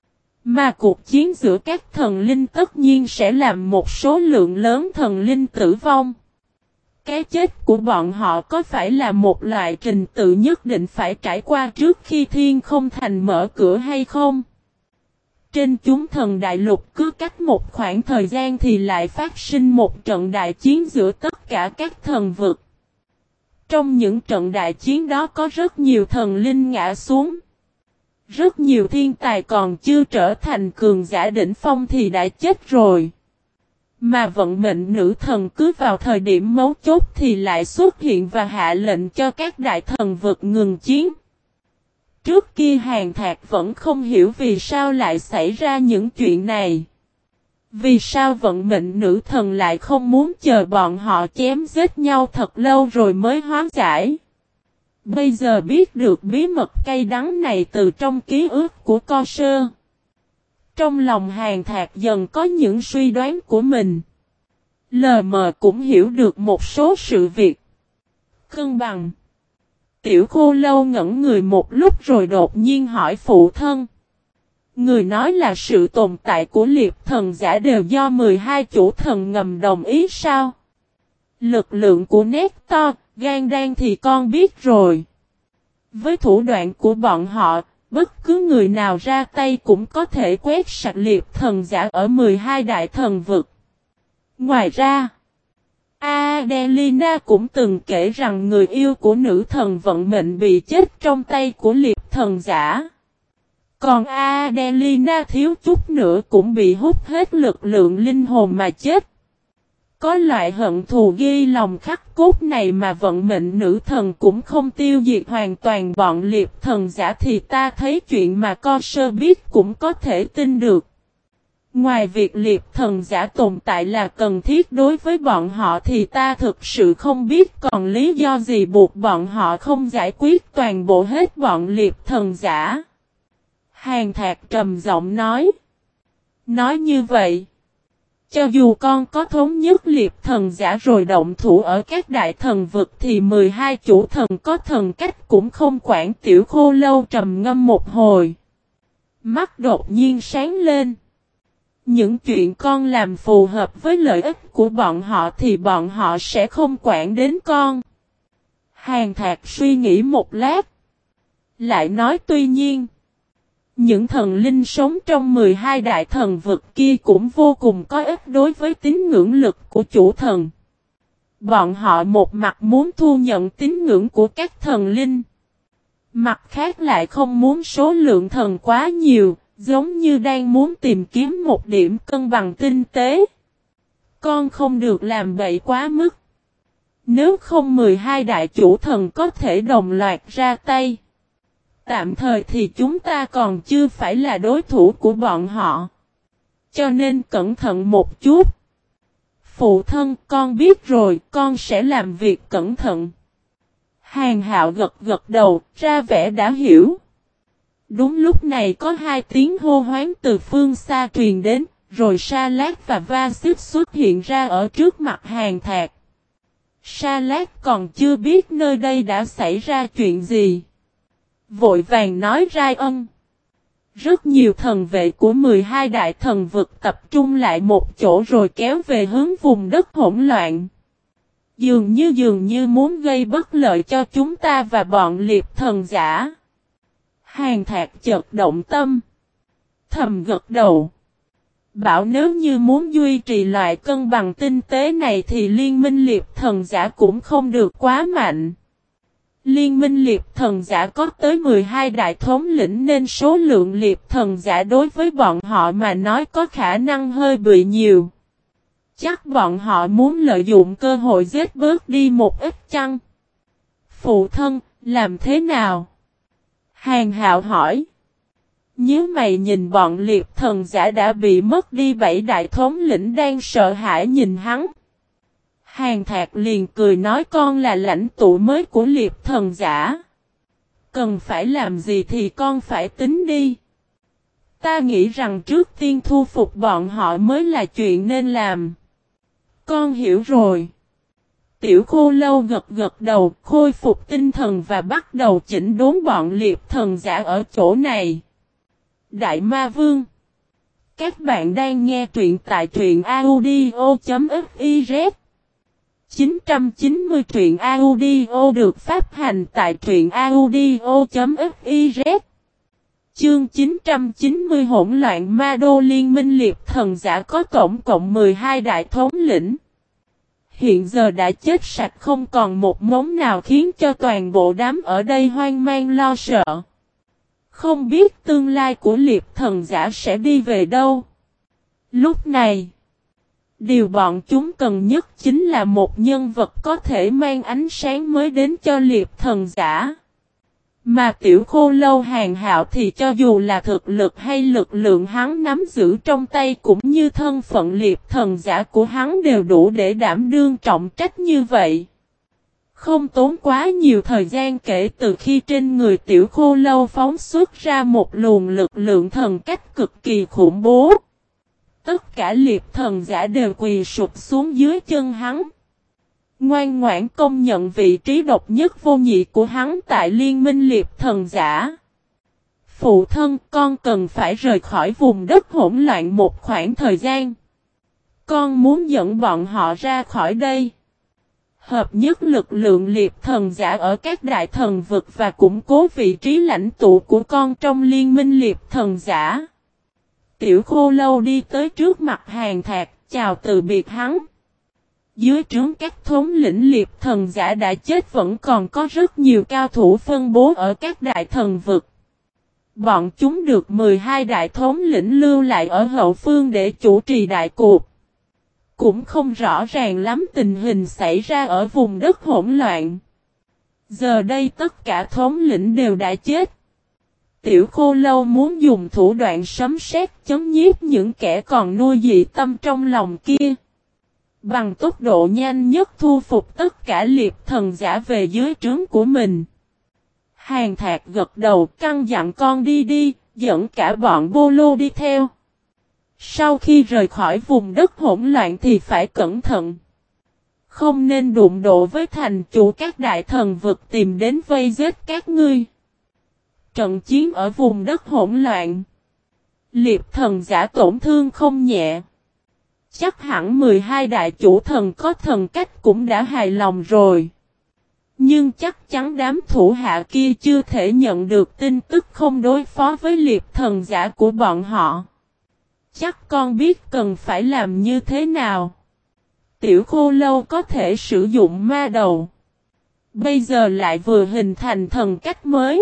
Mà cuộc chiến giữa các thần linh tất nhiên sẽ làm một số lượng lớn thần linh tử vong. Cái chết của bọn họ có phải là một loại trình tự nhất định phải trải qua trước khi Thiên Không Thành mở cửa hay không? Trên chúng thần đại lục cứ cách một khoảng thời gian thì lại phát sinh một trận đại chiến giữa tất cả các thần vực. Trong những trận đại chiến đó có rất nhiều thần linh ngã xuống. Rất nhiều thiên tài còn chưa trở thành cường giả đỉnh phong thì đã chết rồi. Mà vận mệnh nữ thần cứ vào thời điểm mấu chốt thì lại xuất hiện và hạ lệnh cho các đại thần vực ngừng chiến. Trước kia Hàn Thạc vẫn không hiểu vì sao lại xảy ra những chuyện này. Vì sao vận mệnh nữ thần lại không muốn chờ bọn họ chém giết nhau thật lâu rồi mới hóa giải. Bây giờ biết được bí mật cay đắng này từ trong ký ức của Co Sơ. Trong lòng Hàn Thạc dần có những suy đoán của mình. Lờ mờ cũng hiểu được một số sự việc. Cân bằng. Tiểu Khô Lâu ngẩn người một lúc rồi đột nhiên hỏi phụ thân. Người nói là sự tồn tại của liệp thần giả đều do 12 chủ thần ngầm đồng ý sao? Lực lượng của Nector, gan đan thì con biết rồi. Với thủ đoạn của bọn họ, bất cứ người nào ra tay cũng có thể quét sạch liệp thần giả ở 12 đại thần vực. Ngoài ra, Adelina cũng từng kể rằng người yêu của nữ thần vận mệnh bị chết trong tay của liệp thần giả. Còn Adelina thiếu chút nữa cũng bị hút hết lực lượng linh hồn mà chết. Có loại hận thù ghi lòng khắc cốt này mà vận mệnh nữ thần cũng không tiêu diệt hoàn toàn bọn liệp thần giả thì ta thấy chuyện mà Co Sơ biết cũng có thể tin được. Ngoài việc liệp thần giả tồn tại là cần thiết đối với bọn họ thì ta thực sự không biết còn lý do gì buộc bọn họ không giải quyết toàn bộ hết bọn liệp thần giả. Hàn Thạc trầm giọng nói. Nói như vậy, cho dù con có thống nhất liệp thần giả rồi động thủ ở các đại thần vực thì 12 chủ thần có thần cách cũng không quản. Tiểu Khô Lâu trầm ngâm một hồi. Mắt đột nhiên sáng lên. Những chuyện con làm phù hợp với lợi ích của bọn họ thì bọn họ sẽ không quản đến con. Hàn Thạc suy nghĩ một lát. Lại nói tuy nhiên. Những thần linh sống trong 12 đại thần vực kia cũng vô cùng có ích đối với tín ngưỡng lực của chủ thần. Bọn họ một mặt muốn thu nhận tín ngưỡng của các thần linh. Mặt khác lại không muốn số lượng thần quá nhiều, giống như đang muốn tìm kiếm một điểm cân bằng tinh tế. Con không được làm bậy quá mức. Nếu không 12 đại chủ thần có thể đồng loạt ra tay. Tạm thời thì chúng ta còn chưa phải là đối thủ của bọn họ. Cho nên cẩn thận một chút. Phụ thân, con biết rồi, con sẽ làm việc cẩn thận. Hàn Hạo gật gật đầu, ra vẻ đã hiểu. Đúng lúc này có hai tiếng hô hoán từ phương xa truyền đến, rồi Sa Lát và Va Xích xuất hiện ra ở trước mặt Hàn Thạc. Sa Lát còn chưa biết nơi đây đã xảy ra chuyện gì. Vội vàng nói Rai Ân. Rất nhiều thần vệ của 12 đại thần vực tập trung lại một chỗ rồi kéo về hướng vùng đất hỗn loạn. Dường như muốn gây bất lợi cho chúng ta và bọn liệp thần giả. Hàn Thạc chợt động tâm. Thầm gật đầu. Bảo nếu như muốn duy trì loại cân bằng tinh tế này thì liên minh liệp thần giả cũng không được quá mạnh. Liên minh liệp thần giả có tới 12 đại thống lĩnh nên số lượng liệp thần giả đối với bọn họ mà nói có khả năng hơi bị nhiều. Chắc bọn họ muốn lợi dụng cơ hội giết bớt đi một ít chăng? Phụ thân, làm thế nào? Hàn Hạo hỏi. Nhớ mày nhìn bọn liệp thần giả đã bị mất đi 7 đại thống lĩnh đang sợ hãi nhìn hắn. Hàn Thạc liền cười nói con là lãnh tụ mới của liệp thần giả. Cần phải làm gì thì con phải tính đi. Ta nghĩ rằng trước tiên thu phục bọn họ mới là chuyện nên làm. Con hiểu rồi. Tiểu Khô Lâu gật gật đầu, khôi phục tinh thần và bắt đầu chỉnh đốn bọn liệp thần giả ở chỗ này. Đại Ma Vương. Các bạn đang nghe truyện tại truyện audio.fiz 990 truyện audio được phát hành tại truyện audio.fiz. Chương 990 hỗn loạn ma đô liên minh liệp thần giả có tổng cộng 12 đại thống lĩnh. Hiện giờ đã chết sạch không còn một mống nào khiến cho toàn bộ đám ở đây hoang mang lo sợ. Không biết tương lai của liệp thần giả sẽ đi về đâu. Lúc này, điều bọn chúng cần nhất chính là một nhân vật có thể mang ánh sáng mới đến cho liệp thần giả. Mà Tiểu Khô Lâu Hàn Hạo thì cho dù là thực lực hay lực lượng hắn nắm giữ trong tay cũng như thân phận liệp thần giả của hắn đều đủ để đảm đương trọng trách như vậy. Không tốn quá nhiều thời gian kể từ khi trên người Tiểu Khô Lâu phóng xuất ra một luồng lực lượng thần cách cực kỳ khủng bố. Tất cả liệp thần giả đều quỳ sụp xuống dưới chân hắn. Ngoan ngoãn công nhận vị trí độc nhất vô nhị của hắn tại liên minh liệp thần giả. Phụ thân, con cần phải rời khỏi vùng đất hỗn loạn một khoảng thời gian. Con muốn dẫn bọn họ ra khỏi đây. Hợp nhất lực lượng liệp thần giả ở các đại thần vực và củng cố vị trí lãnh tụ của con trong liên minh liệp thần giả. Tiểu Khô Lâu đi tới trước mặt Hàn Thạc, chào từ biệt hắn. Dưới trướng các thống lĩnh liệp thần giả đã chết vẫn còn có rất nhiều cao thủ phân bố ở các đại thần vực. Bọn chúng được 12 đại thống lĩnh lưu lại ở hậu phương để chủ trì đại cuộc. Cũng không rõ ràng lắm tình hình xảy ra ở vùng đất hỗn loạn. Giờ đây tất cả thống lĩnh đều đã chết. Tiểu Khô Lâu muốn dùng thủ đoạn sấm sét chấm nhiếp những kẻ còn nuôi dị tâm trong lòng kia. Bằng tốc độ nhanh nhất thu phục tất cả liệp thần giả về dưới trướng của mình. Hàn Thạc gật đầu căn dặn con đi, dẫn cả bọn Bô Lô đi theo. Sau khi rời khỏi vùng đất hỗn loạn thì phải cẩn thận. Không nên đụng độ với thành chủ các đại thần vực tìm đến vây giết các ngươi. Trận chiến ở vùng đất hỗn loạn. Liệp thần giả tổn thương không nhẹ. Chắc hẳn 12 đại chủ thần có thần cách cũng đã hài lòng rồi. Nhưng chắc chắn đám thủ hạ kia chưa thể nhận được tin tức không đối phó với liệp thần giả của bọn họ. Chắc con biết cần phải làm như thế nào. Tiểu Khô Lâu có thể sử dụng ma đầu. Bây giờ lại vừa hình thành thần cách mới.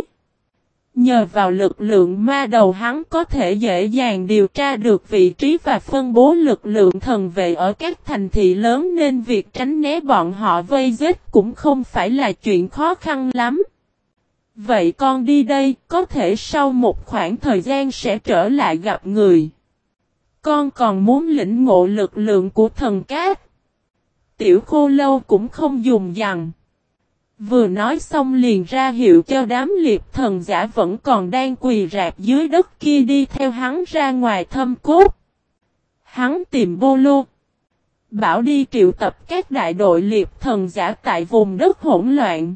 Nhờ vào lực lượng ma đầu hắn có thể dễ dàng điều tra được vị trí và phân bố lực lượng thần vệ ở các thành thị lớn nên việc tránh né bọn họ vây giết cũng không phải là chuyện khó khăn lắm. Vậy con đi đây, có thể sau một khoảng thời gian sẽ trở lại gặp người. Con còn muốn lĩnh ngộ lực lượng của thần cát. Tiểu Khô Lâu cũng không dùng dằng. Vừa nói xong liền ra hiệu cho đám liệp thần giả vẫn còn đang quỳ rạp dưới đất kia đi theo hắn ra ngoài thâm cốt. Hắn tìm Bô Lô. Bảo đi triệu tập các đại đội liệp thần giả tại vùng đất hỗn loạn.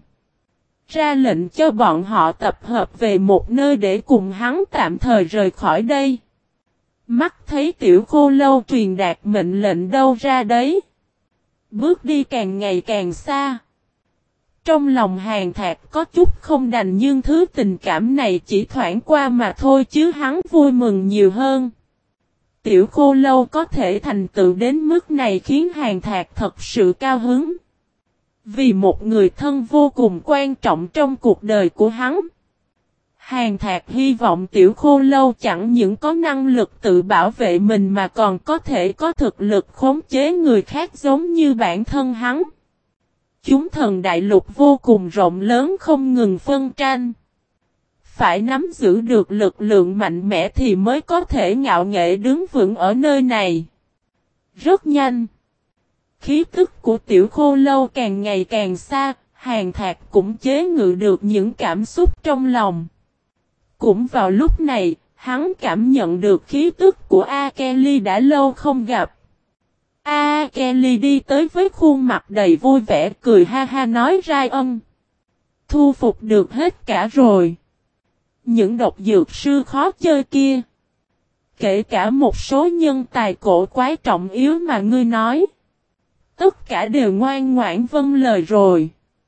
Ra lệnh cho bọn họ tập hợp về một nơi để cùng hắn tạm thời rời khỏi đây. Mắt thấy Tiểu Khô Lâu truyền đạt mệnh lệnh đâu ra đấy. Bước đi càng ngày càng xa. Trong lòng Hàn Thạc có chút không đành nhưng thứ tình cảm này chỉ thoảng qua mà thôi chứ hắn vui mừng nhiều hơn. Tiểu Khô Lâu có thể thành tựu đến mức này khiến Hàn Thạc thật sự cao hứng. Vì một người thân vô cùng quan trọng trong cuộc đời của hắn. Hàn Thạc hy vọng Tiểu Khô Lâu chẳng những có năng lực tự bảo vệ mình mà còn có thể có thực lực khống chế người khác giống như bản thân hắn. Chúng thần đại lục vô cùng rộng lớn không ngừng phân tranh. Phải nắm giữ được lực lượng mạnh mẽ thì mới có thể ngạo nghễ đứng vững ở nơi này. Rất nhanh. Khí tức của Tiểu Khô Lâu càng ngày càng xa, Hàn Thạc cũng chế ngự được những cảm xúc trong lòng. Cũng vào lúc này, hắn cảm nhận được khí tức của A Kelly đã lâu không gặp. A Kelly đi tới với khuôn mặt đầy vui vẻ cười ha ha nói Ryan. Thu phục được hết cả rồi. Những độc dược sư khó chơi kia. Kể cả một số nhân tài cổ quái trọng yếu mà ngươi nói. Tất cả đều ngoan ngoãn vâng lời rồi.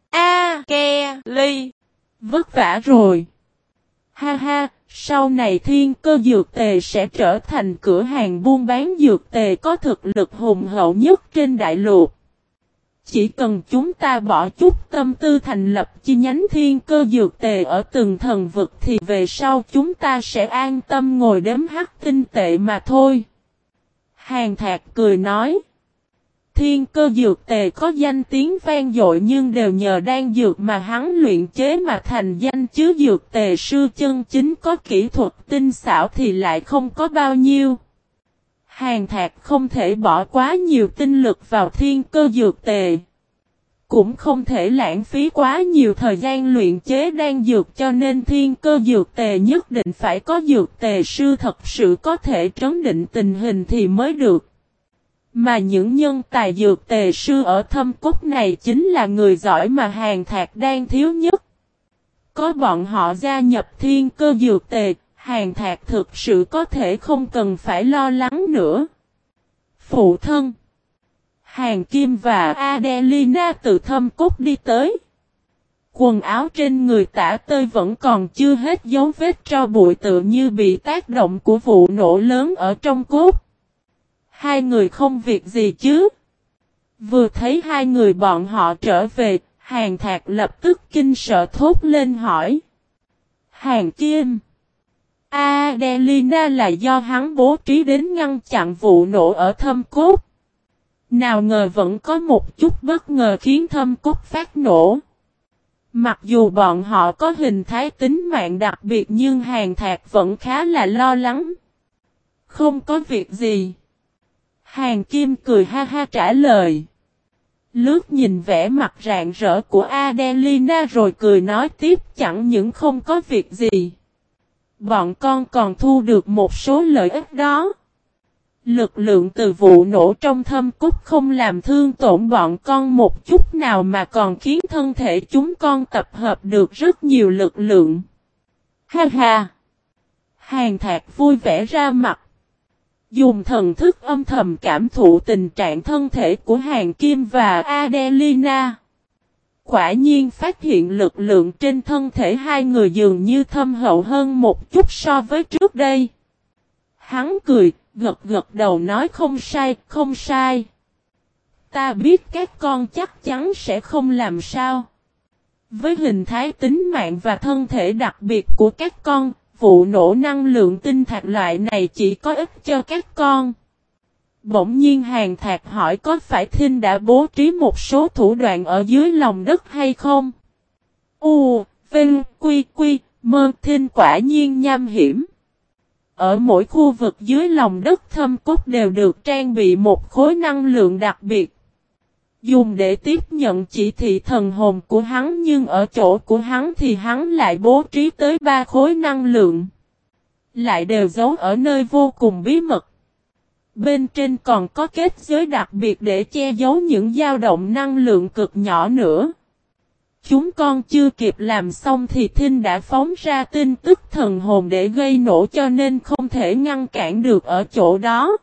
A Kelly. Vất vả rồi. Ha ha. Sau này Thiên Cơ Dược Tề sẽ trở thành cửa hàng buôn bán dược tề có thực lực hùng hậu nhất trên đại lục. Chỉ cần chúng ta bỏ chút tâm tư thành lập chi nhánh Thiên Cơ Dược Tề ở từng thần vực thì về sau chúng ta sẽ an tâm ngồi đếm hắc tinh tệ mà thôi. Hàn Thạc cười nói. thiên cơ dược tề có danh tiếng vang dội nhưng đều nhờ đan dược mà hắn luyện chế mà thành danh chứ dược tề sư chân chính có kỹ thuật tinh xảo thì lại không có bao nhiêu. Hàn Thạc không thể bỏ quá nhiều tinh lực vào thiên cơ dược tề. Cũng không thể lãng phí quá nhiều thời gian luyện chế đan dược cho nên thiên cơ dược tề nhất định phải có dược tề sư thật sự có thể trấn định tình hình thì mới được. Mà những nhân tài dược tề sư ở Thâm Cốc này chính là người giỏi mà Hàn Thạc đang thiếu nhất. Có bọn họ gia nhập thiên cơ dược tề, Hàn Thạc thực sự có thể không cần phải lo lắng nữa. Phụ thân Hàn Kim và Adelina từ Thâm Cốc đi tới. Quần áo trên người Tả Tơi vẫn còn chưa hết dấu vết tro bụi tựa như bị tác động của vụ nổ lớn ở trong cốt. Hai người không việc gì chứ? Vừa thấy hai người bọn họ trở về, Hàn Thạc lập tức kinh sợ thốt lên hỏi. Hàn Kim Adelina là do hắn bố trí đến ngăn chặn vụ nổ ở Thâm Cốt. Nào ngờ vẫn có một chút bất ngờ khiến Thâm Cốt phát nổ. Mặc dù bọn họ có hình thái tính mạng đặc biệt nhưng Hàn Thạc vẫn khá là lo lắng. Không có việc gì. Hàn Kim cười ha ha trả lời. Lướt nhìn vẻ mặt rạng rỡ của Adelina rồi cười nói tiếp chẳng những không có việc gì. Bọn con còn thu được một số lợi ích đó. Lực lượng từ vụ nổ trong Thâm Cốc không làm thương tổn bọn con một chút nào mà còn khiến thân thể chúng con tập hợp được rất nhiều lực lượng. Ha ha! Hàn Thạc vui vẻ ra mặt. Dùng thần thức âm thầm cảm thụ tình trạng thân thể của Hàn Kim và Adelina. Quả nhiên phát hiện lực lượng trên thân thể hai người dường như thâm hậu hơn một chút so với trước đây. Hắn cười, gật gật đầu nói không sai, không sai. Ta biết các con chắc chắn sẽ không làm sao. Với hình thái tính mạng và thân thể đặc biệt của các con, vụ nổ năng lượng tinh thạch loại này chỉ có ích cho các con. Bỗng nhiên Hàn Thạc hỏi có phải Thinh đã bố trí một số thủ đoạn ở dưới lòng đất hay không? Vinh, Quy, Mơ Thinh quả nhiên nham hiểm. Ở mỗi khu vực dưới lòng đất Thâm Cốc đều được trang bị một khối năng lượng đặc biệt. Dùng để tiếp nhận chỉ thị thần hồn của hắn nhưng ở chỗ của hắn thì hắn lại bố trí tới 3 khối năng lượng. Lại đều giấu ở nơi vô cùng bí mật. Bên trên còn có kết giới đặc biệt để che giấu những dao động năng lượng cực nhỏ nữa. Chúng con chưa kịp làm xong thì Thinh đã phóng ra tin tức thần hồn để gây nổ cho nên không thể ngăn cản được ở chỗ đó.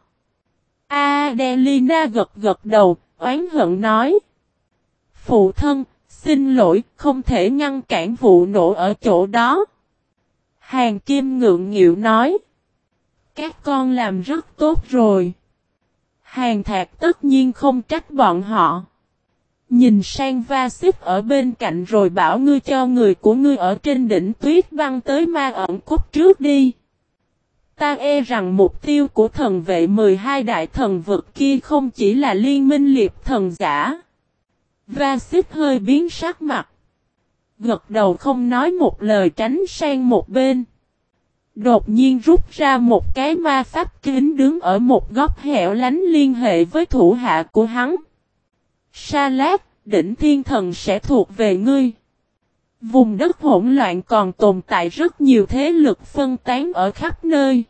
Adelina gật gật đầu, oán hận nói. Phụ thân, xin lỗi, không thể ngăn cản vụ nổ ở chỗ đó. Hàn Kim ngượng nghịu nói. Các con làm rất tốt rồi. Hàn Thạc tất nhiên không trách bọn họ. Nhìn sang Va-xích ở bên cạnh rồi bảo ngươi cho người của ngươi ở trên đỉnh tuyết băng tới ma ẩn cốt trước đi. Ta e rằng mục tiêu của thần vệ 12 đại thần vực kia không chỉ là liên minh liệp thần giả. Va-xích hơi biến sắc mặt. Gật đầu không nói một lời tránh sang một bên. Đột nhiên rút ra một cái ma pháp kính đứng ở một góc hẻo lánh liên hệ với thủ hạ của hắn. Sa Lát, đỉnh thiên thần sẽ thuộc về ngươi. Vùng đất hỗn loạn còn tồn tại rất nhiều thế lực phân tán ở khắp nơi.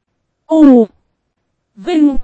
Vinh,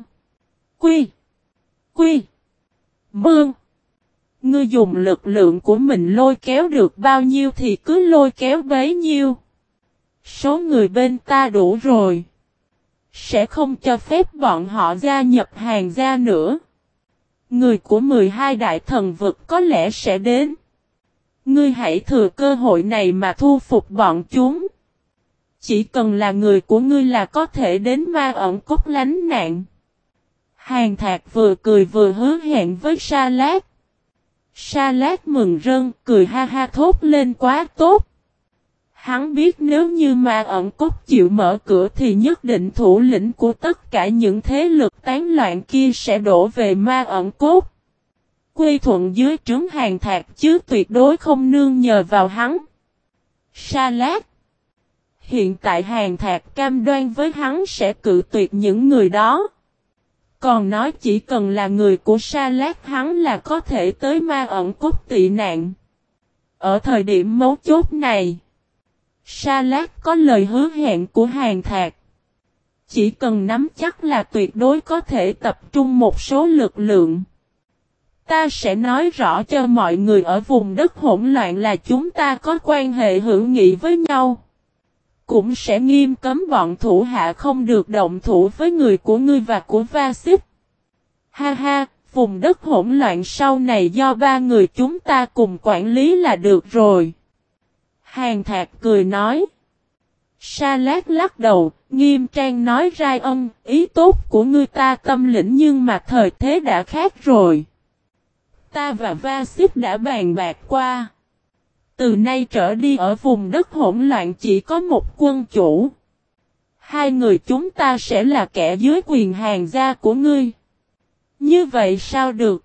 Quy, Mương. Ngươi dùng lực lượng của mình lôi kéo được bao nhiêu thì cứ lôi kéo bấy nhiêu. Số người bên ta đủ rồi. Sẽ không cho phép bọn họ gia nhập hàng gia nữa. Người của 12 đại thần vực có lẽ sẽ đến. Ngươi hãy thừa cơ hội này mà thu phục bọn chúng. Chỉ cần là người của ngươi là có thể đến ma ẩn cốt lánh nạn. Hàn Thạc vừa cười vừa hứa hẹn với Sa Lát. Sa Lát mừng rơn, cười ha ha thốt lên quá tốt. Hắn biết nếu như ma ẩn cốt chịu mở cửa thì nhất định thủ lĩnh của tất cả những thế lực tán loạn kia sẽ đổ về ma ẩn cốt. quy thuận dưới trướng Hàn Thạc chứ tuyệt đối không nương nhờ vào hắn. Sa Lát. Hiện tại Hàn Thạc cam đoan với hắn sẽ cự tuyệt những người đó. Còn nói chỉ cần là người của Sa Lát hắn là có thể tới Ma Ẩn Cốt tị nạn. Ở thời điểm mấu chốt này, Sa Lát có lời hứa hẹn của Hàn Thạc. Chỉ cần nắm chắc là tuyệt đối có thể tập trung một số lực lượng. Ta sẽ nói rõ cho mọi người ở vùng đất hỗn loạn là chúng ta có quan hệ hữu nghị với nhau. Cũng sẽ nghiêm cấm bọn thủ hạ không được động thủ với người của ngươi và của Va-xích. Ha ha, vùng đất hỗn loạn sau này do ba người chúng ta cùng quản lý là được rồi. Hàn Thạc cười nói. Sa Lát lắc đầu, nghiêm trang nói Rai Ân, ý tốt của ngươi ta tâm lĩnh nhưng mà thời thế đã khác rồi. Ta và Va-xích đã bàn bạc qua. Từ nay trở đi ở vùng đất hỗn loạn chỉ có một quân chủ. Hai người chúng ta sẽ là kẻ dưới quyền hàng gia của ngươi. Như vậy sao được?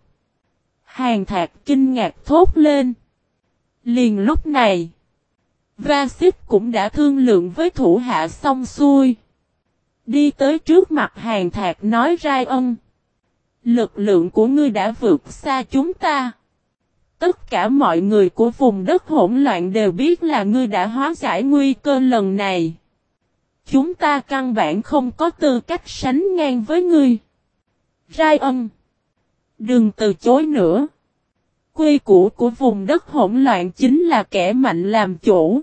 Hàn Thạc kinh ngạc thốt lên. Liền lúc này, Va-xích cũng đã thương lượng với thủ hạ xong xuôi. Đi tới trước mặt Hàn Thạc nói Rai Ân. Lực lượng của ngươi đã vượt xa chúng ta. Tất cả mọi người của vùng đất hỗn loạn đều biết là ngươi đã hóa giải nguy cơ lần này. Chúng ta căn bản không có tư cách sánh ngang với ngươi. Rai Ân. Đừng từ chối nữa. Quy củ của vùng đất hỗn loạn chính là kẻ mạnh làm chủ.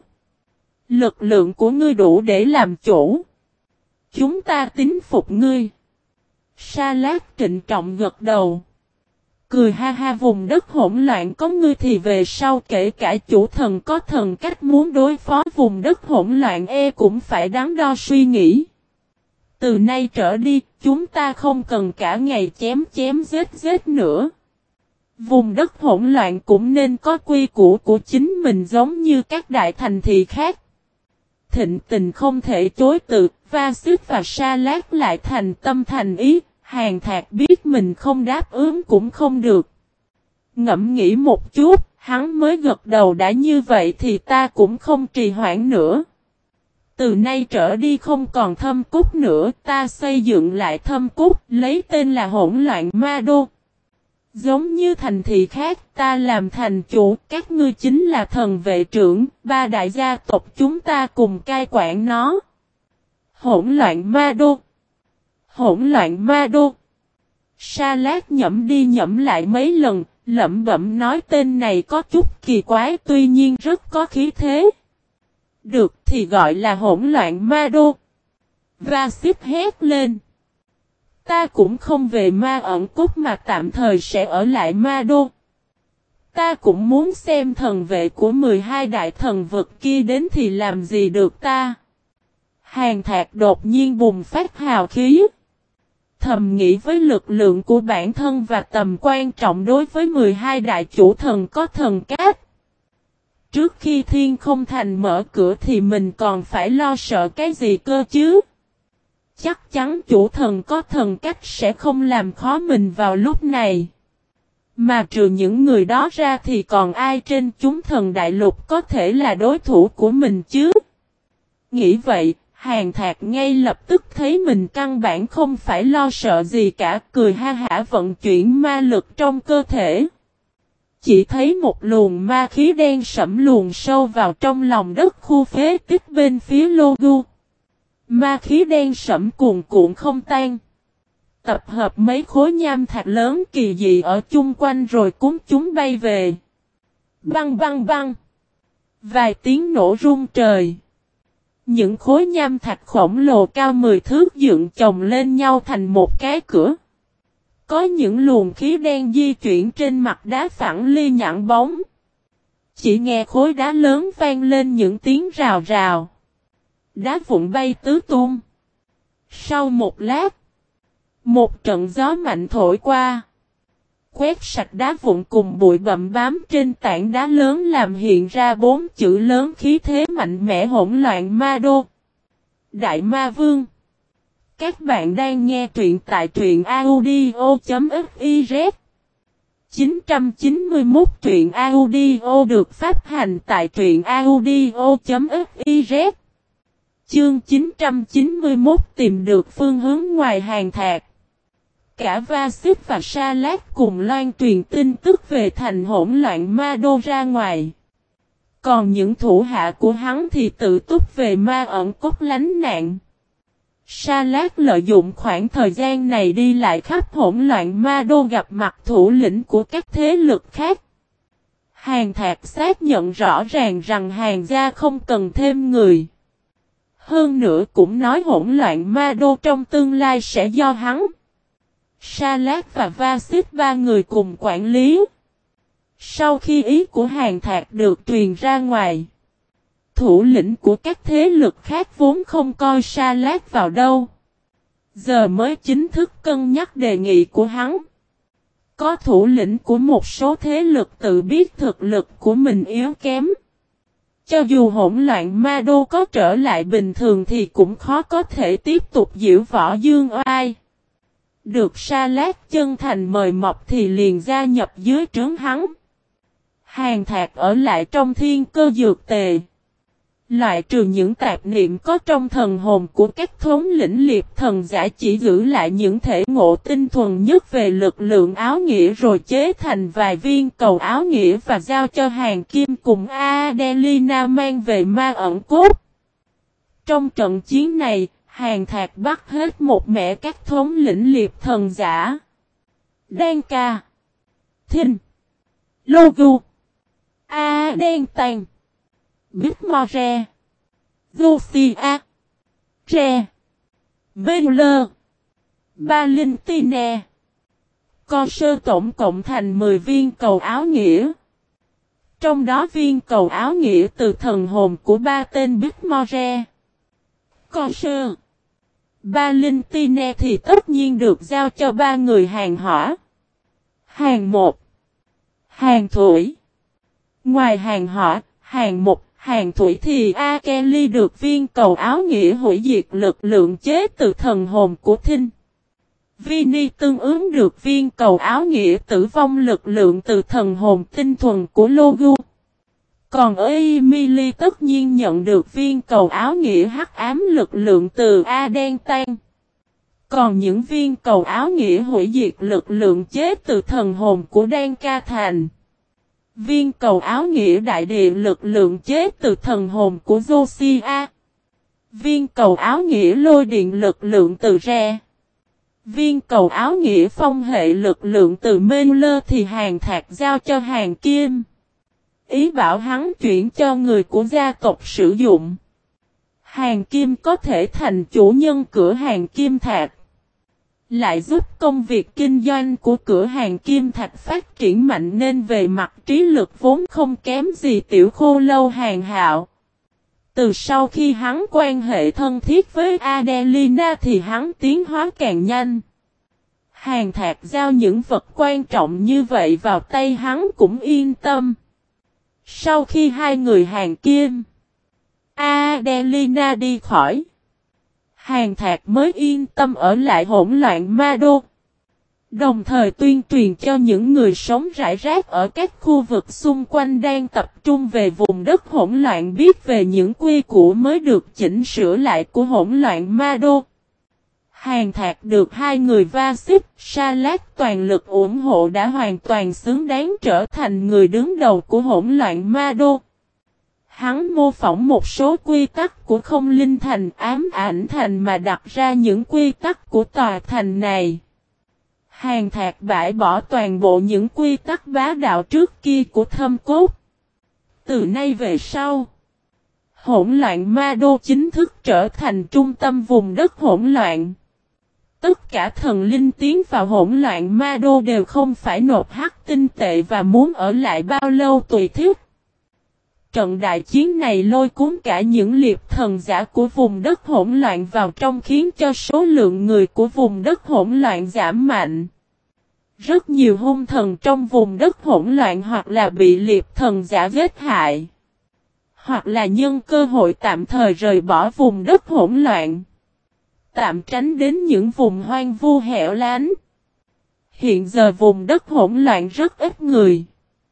Lực lượng của ngươi đủ để làm chủ. Chúng ta tín phục ngươi. Sa Lát trịnh trọng gật đầu. Cười ha ha, vùng đất hỗn loạn có ngươi thì về sau kể cả chủ thần có thần cách muốn đối phó vùng đất hỗn loạn cũng phải đắn đo suy nghĩ. Từ nay trở đi, chúng ta không cần cả ngày chém giết nữa. Vùng đất hỗn loạn cũng nên có quy củ của chính mình giống như các đại thành thị khác. Thịnh Tình không thể chối từ, Va-xích và Sa Lát lại thành tâm thành ý. Hàn Thạc biết mình không đáp ứng cũng không được. Ngẫm nghĩ một chút, hắn mới gật đầu đã như vậy thì ta cũng không trì hoãn nữa. Từ nay trở đi không còn Thâm Cúc nữa, ta xây dựng lại Thâm Cúc, lấy tên là Hỗn Loạn Ma Đô. Giống như thành thị khác, ta làm thành chủ, các ngươi chính là thần vệ trưởng, ba đại gia tộc chúng ta cùng cai quản nó. Hỗn Loạn Ma Đô. Hỗn Loạn Ma Đô. Sa Lát nhẩm đi nhẩm lại mấy lần, lẩm bẩm nói tên này có chút kỳ quái tuy nhiên rất có khí thế. Được thì gọi là Hỗn Loạn Ma Đô. Va-xích hét lên. Ta cũng không về Ma Ẩn Cốt mà tạm thời sẽ ở lại Ma Đô. Ta cũng muốn xem thần vệ của 12 đại thần vực kia đến thì làm gì được ta. Hàn Thạc đột nhiên bùng phát hào khí. Thầm nghĩ với lực lượng của bản thân và tầm quan trọng đối với 12 đại chủ thần có thần cách. Trước khi Thiên Không Thành mở cửa thì mình còn phải lo sợ cái gì cơ chứ? Chắc chắn chủ thần có thần cách sẽ không làm khó mình vào lúc này. Mà trừ những người đó ra thì còn ai trên chúng thần đại lục có thể là đối thủ của mình chứ? Nghĩ vậy, Hàn Thạc ngay lập tức thấy mình căn bản không phải lo sợ gì cả, cười ha hả vận chuyển ma lực trong cơ thể. Chỉ thấy một luồng ma khí đen sẫm luồn sâu vào trong lòng đất khu phế tích bên phía Logu. Ma khí đen sẫm cuồn cuộn không tan. Tập hợp mấy khối nham thạch lớn kỳ dị ở chung quanh rồi cuốn chúng bay về. Băng băng băng. Vài tiếng nổ rung trời. Những khối nham thạch khổng lồ cao 10 thước dựng chồng lên nhau thành một cái cửa. Có những luồng khí đen di chuyển trên mặt đá phẳng ly nhẵn bóng. Chỉ nghe khối đá lớn vang lên những tiếng rào rào. Đá vụn bay tứ tung. Sau một lát, một trận gió mạnh thổi qua. Quét sạch đá vụn cùng bụi bặm bám trên tảng đá lớn làm hiện ra 4 chữ lớn khí thế mạnh mẽ Hỗn Loạn Ma Đô. Đại Ma Vương. Các bạn đang nghe truyện tại truyện audio.fiz. 991 truyện audio được phát hành tại truyện audio.fiz. Chương 991 tìm được phương hướng ngoài hàng thạc. Cả Va-xít và Sa-lát cùng loan truyền tin tức về thành hỗn loạn Ma Đô ra ngoài. Còn những thủ hạ của hắn thì tự túc về Ma ẩn cốt lánh nạn. Sa-lát lợi dụng khoảng thời gian này đi lại khắp hỗn loạn Ma Đô gặp mặt thủ lĩnh của các thế lực khác. Hàng thạc xác nhận rõ ràng rằng hàng gia không cần thêm người. Hơn nữa cũng nói hỗn loạn Ma Đô trong tương lai sẽ do hắn, Sa-lát và Va-xít ba người cùng quản lý. Sau khi ý của hàng thạc được truyền ra ngoài, thủ lĩnh của các thế lực khác vốn không coi Sa-lát vào đâu, giờ mới chính thức cân nhắc đề nghị của hắn. Có thủ lĩnh của một số thế lực tự biết thực lực của mình yếu kém. Cho dù hỗn loạn Ma Đô có trở lại bình thường thì cũng khó có thể tiếp tục diễu võ dương oai. Được Sa-lát chân thành mời mọc thì liền gia nhập dưới trướng hắn. Hàng thạc ở lại trong thiên cơ dược tề. Loại trừ những tạp niệm có trong thần hồn của các thống lĩnh liệp thần giả, chỉ giữ lại những thể ngộ tinh thuần nhất về lực lượng áo nghĩa rồi chế thành vài viên cầu áo nghĩa và giao cho Hàng Kim cùng Adelina mang về Ma ẩn cốt. Trong trận chiến này, Hàng thạc bắt hết một mẻ các thống lĩnh liệp thần giả. Đan Ca, Thinh, Logu, Đen Tàn, Bích More, Zosia, Tre, Benler, Valentine. Co sơ tổng cộng thành 10 viên cầu áo nghĩa. Trong đó viên cầu áo nghĩa từ thần hồn của ba tên Bích More, Co sơ, Valentine thì tất nhiên được giao cho ba người hàng hỏa, hàng một, hàng thủy. Ngoài hàng hỏa, hàng một, hàng thủy thì Kelly được viên cầu áo nghĩa hủy diệt lực lượng chế từ thần hồn của Thinh. Vinny tương ứng được viên cầu áo nghĩa tử vong lực lượng từ thần hồn tinh thuần của Logu. Còn Emily tất nhiên nhận được viên cầu áo nghĩa hắc ám lực lượng từ Đen Tan. Còn những viên cầu áo nghĩa hủy diệt lực lượng chế từ thần hồn của Đan Ca Thành. Viên cầu áo nghĩa đại địa lực lượng chế từ thần hồn của Zosia. Viên cầu áo nghĩa lôi điện lực lượng từ Re. Viên cầu áo nghĩa phong hệ lực lượng từ Menler thì hàng thạc giao cho Hàng Kim. Ý bảo hắn chuyển cho người của gia tộc sử dụng. Hàng Kim có thể thành chủ nhân cửa hàng Kim Thạch. Lại giúp công việc kinh doanh của cửa hàng Kim Thạch phát triển mạnh nên về mặt trí lực vốn không kém gì Tiểu Khô Lâu Hàng Hạo. Từ sau khi hắn quan hệ thân thiết với Adelina thì hắn tiến hóa càng nhanh. Hàng thạc giao những vật quan trọng như vậy vào tay hắn cũng yên tâm. Sau khi hai người Hàng Kim, Adelina đi khỏi, hàng thạc mới yên tâm ở lại hỗn loạn Ma Đô. Đồng thời tuyên truyền cho những người sống rải rác ở các khu vực xung quanh đang tập trung về vùng đất hỗn loạn biết về những quy củ mới được chỉnh sửa lại của hỗn loạn Ma Đô. Hàng thạc được hai người Va-xít, Sa-lát toàn lực ủng hộ đã hoàn toàn xứng đáng trở thành người đứng đầu của hỗn loạn Ma Đô. Hắn mô phỏng một số quy tắc của không linh thành ám ảnh thành mà đặt ra những quy tắc của tòa thành này. Hàng thạc bãi bỏ toàn bộ những quy tắc bá đạo trước kia của Thâm Cốt. Từ nay về sau, hỗn loạn Ma Đô chính thức trở thành trung tâm vùng đất hỗn loạn. Tất cả thần linh tiến vào hỗn loạn Ma Đô đều không phải nộp hắc tinh tệ và muốn ở lại bao lâu tùy thích. Trận đại chiến này lôi cuốn cả những liệp thần giả của vùng đất hỗn loạn vào trong khiến cho số lượng người của vùng đất hỗn loạn giảm mạnh. Rất nhiều hung thần trong vùng đất hỗn loạn hoặc là bị liệp thần giả giết hại, hoặc là nhân cơ hội tạm thời rời bỏ vùng đất hỗn loạn, tạm tránh đến những vùng hoang vu hẻo lánh. Hiện giờ vùng đất hỗn loạn rất ít người.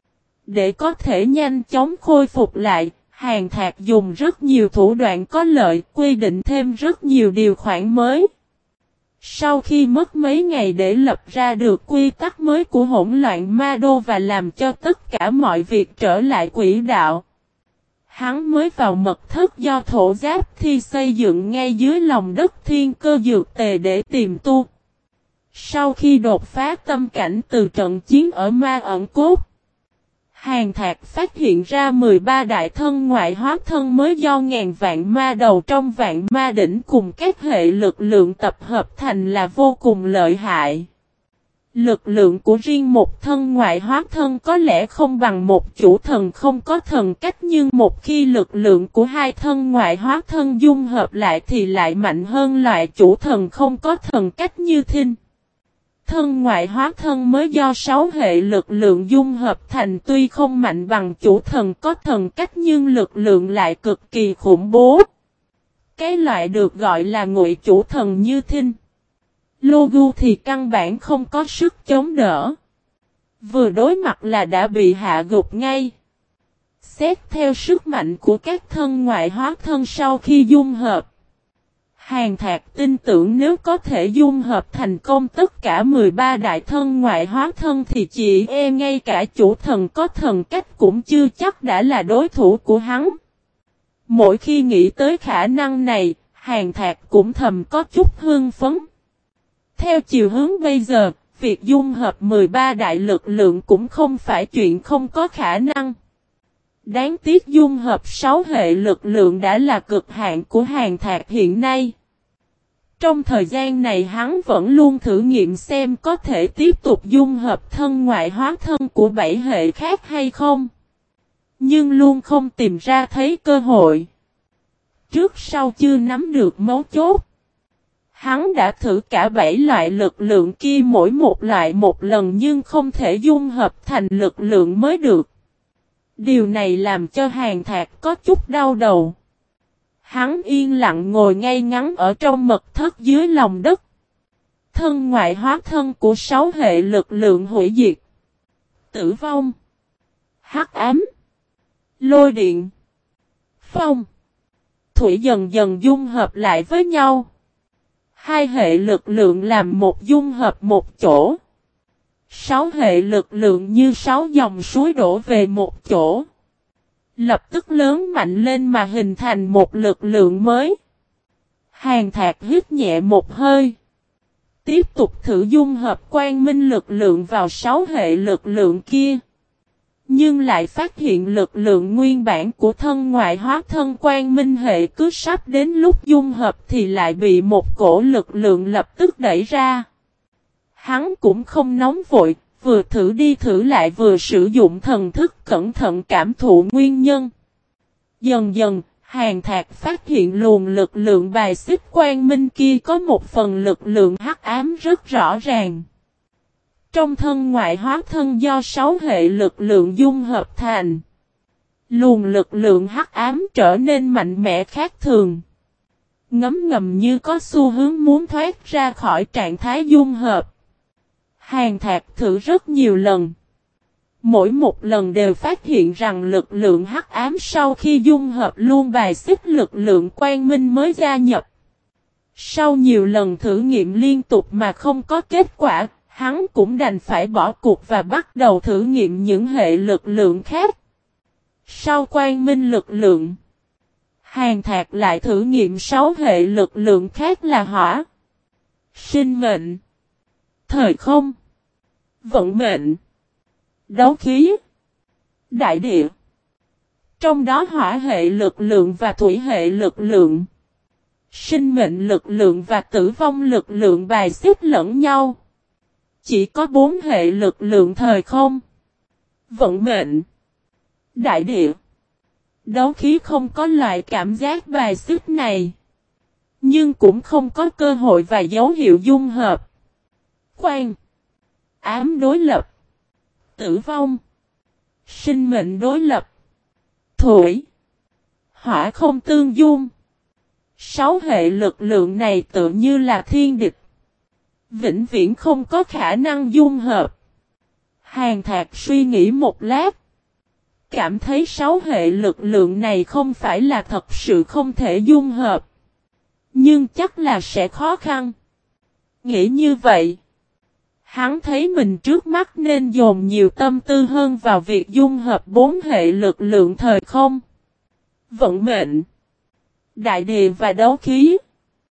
Để có thể nhanh chóng khôi phục lại, Hàn Thạc dùng rất nhiều thủ đoạn có lợi, quy định thêm rất nhiều điều khoản mới. Sau khi mất mấy ngày để lập ra được quy tắc mới của hỗn loạn ma đô và làm cho tất cả mọi việc trở lại quỹ đạo, hắn mới vào mật thất do Thổ Giáp Thi xây dựng ngay dưới lòng đất Thiên Cơ Dược Tề để tìm tu. Sau khi đột phá tâm cảnh từ trận chiến ở Ma Ẩn Cốt, Hàn Thạc phát hiện ra 13 đại thân ngoại hóa thân mới do ngàn vạn ma đầu trong vạn ma đỉnh cùng các hệ lực lượng tập hợp thành là vô cùng lợi hại. Lực lượng của riêng một thân ngoại hóa thân có lẽ không bằng một chủ thần không có thần cách, nhưng một khi lực lượng của hai thân ngoại hóa thân dung hợp lại thì lại mạnh hơn loại chủ thần không có thần cách như Thinh. Thân ngoại hóa thân mới do 6 hệ lực lượng dung hợp thành tuy không mạnh bằng chủ thần có thần cách nhưng lực lượng lại cực kỳ khủng bố. Cái loại được gọi là ngụy chủ thần như Thinh, Logu thì căn bản không có sức chống đỡ. Vừa đối mặt là đã bị hạ gục ngay. Xét theo sức mạnh của các thân ngoại hóa thân sau khi dung hợp, Hàn Thạc tin tưởng nếu có thể dung hợp thành công tất cả 13 đại thân ngoại hóa thân thì chỉ ngay cả chủ thần có thần cách cũng chưa chắc đã là đối thủ của hắn. Mỗi khi nghĩ tới khả năng này, Hàn Thạc cũng thầm có chút hưng phấn. Theo chiều hướng bây giờ, việc dung hợp 13 đại lực lượng cũng không phải chuyện không có khả năng. Đáng tiếc dung hợp 6 hệ lực lượng đã là cực hạn của Hàn Thạc hiện nay. Trong thời gian này hắn vẫn luôn thử nghiệm xem có thể tiếp tục dung hợp thân ngoại hóa thân của 7 hệ khác hay không. Nhưng luôn không tìm ra thấy cơ hội. Trước sau chưa nắm được mấu chốt. Hắn đã thử cả 7 loại lực lượng kia mỗi một loại một lần nhưng không thể dung hợp thành lực lượng mới được. Điều này làm cho Hàn Thạc có chút đau đầu. Hắn yên lặng ngồi ngay ngắn ở trong mật thất dưới lòng đất. Thân ngoại hóa thân của 6 hệ lực lượng hủy diệt, tử vong, hắc ám, lôi điện, phong, thủy dần dần dung hợp lại với nhau. Hai hệ lực lượng làm một dung hợp một chỗ. 6 hệ lực lượng như 6 dòng suối đổ về một chỗ. Lập tức lớn mạnh lên mà hình thành một lực lượng mới. Hàn Thạc hít nhẹ một hơi. Tiếp tục thử dung hợp quang minh lực lượng vào 6 hệ lực lượng kia. Nhưng lại phát hiện lực lượng nguyên bản của thân ngoại hóa thân quang minh hệ cứ sắp đến lúc dung hợp thì lại bị một cổ lực lượng lập tức đẩy ra. Hắn cũng không nóng vội, vừa thử đi thử lại vừa sử dụng thần thức cẩn thận cảm thụ nguyên nhân. Dần dần, Hàn Thạc phát hiện luồng lực lượng bài xích quang minh kia có một phần lực lượng hắc ám rất rõ ràng. Trong thân ngoại hóa thân do 6 hệ lực lượng dung hợp thành, luồng lực lượng hắc ám trở nên mạnh mẽ khác thường. Ngấm ngầm như có xu hướng muốn thoát ra khỏi trạng thái dung hợp. Hàn Thạc thử rất nhiều lần. Mỗi một lần đều phát hiện rằng lực lượng hắc ám sau khi dung hợp luôn bài xích lực lượng quang minh mới gia nhập. Sau nhiều lần thử nghiệm liên tục mà không có kết quả, hắn cũng đành phải bỏ cuộc và bắt đầu thử nghiệm những hệ lực lượng khác. Sau quang minh lực lượng, Hàn Thạc lại thử nghiệm 6 hệ lực lượng khác là hỏa, sinh mệnh, thời không, vận mệnh, đấu khí, đại địa. Trong đó hỏa hệ lực lượng và thủy hệ lực lượng, sinh mệnh lực lượng và tử vong lực lượng bài xích lẫn nhau. Chỉ có 4 hệ lực lượng thời không, vận mệnh, đại địa, đấu khí không có loại cảm giác bài xích này. Nhưng cũng không có cơ hội và dấu hiệu dung hợp. Quang, ám đối lập, tử vong, sinh mệnh đối lập, thủy, hỏa không tương dung. 6 hệ lực lượng này tự như là thiên địch. Vĩnh viễn không có khả năng dung hợp. Hàn Thạc suy nghĩ một lát. Cảm thấy 6 hệ lực lượng này không phải là thật sự không thể dung hợp. Nhưng chắc là sẽ khó khăn. Nghĩ như vậy. Hắn thấy mình trước mắt nên dồn nhiều tâm tư hơn vào việc dung hợp 4 hệ lực lượng thời không, vận mệnh, đại địa và đấu khí.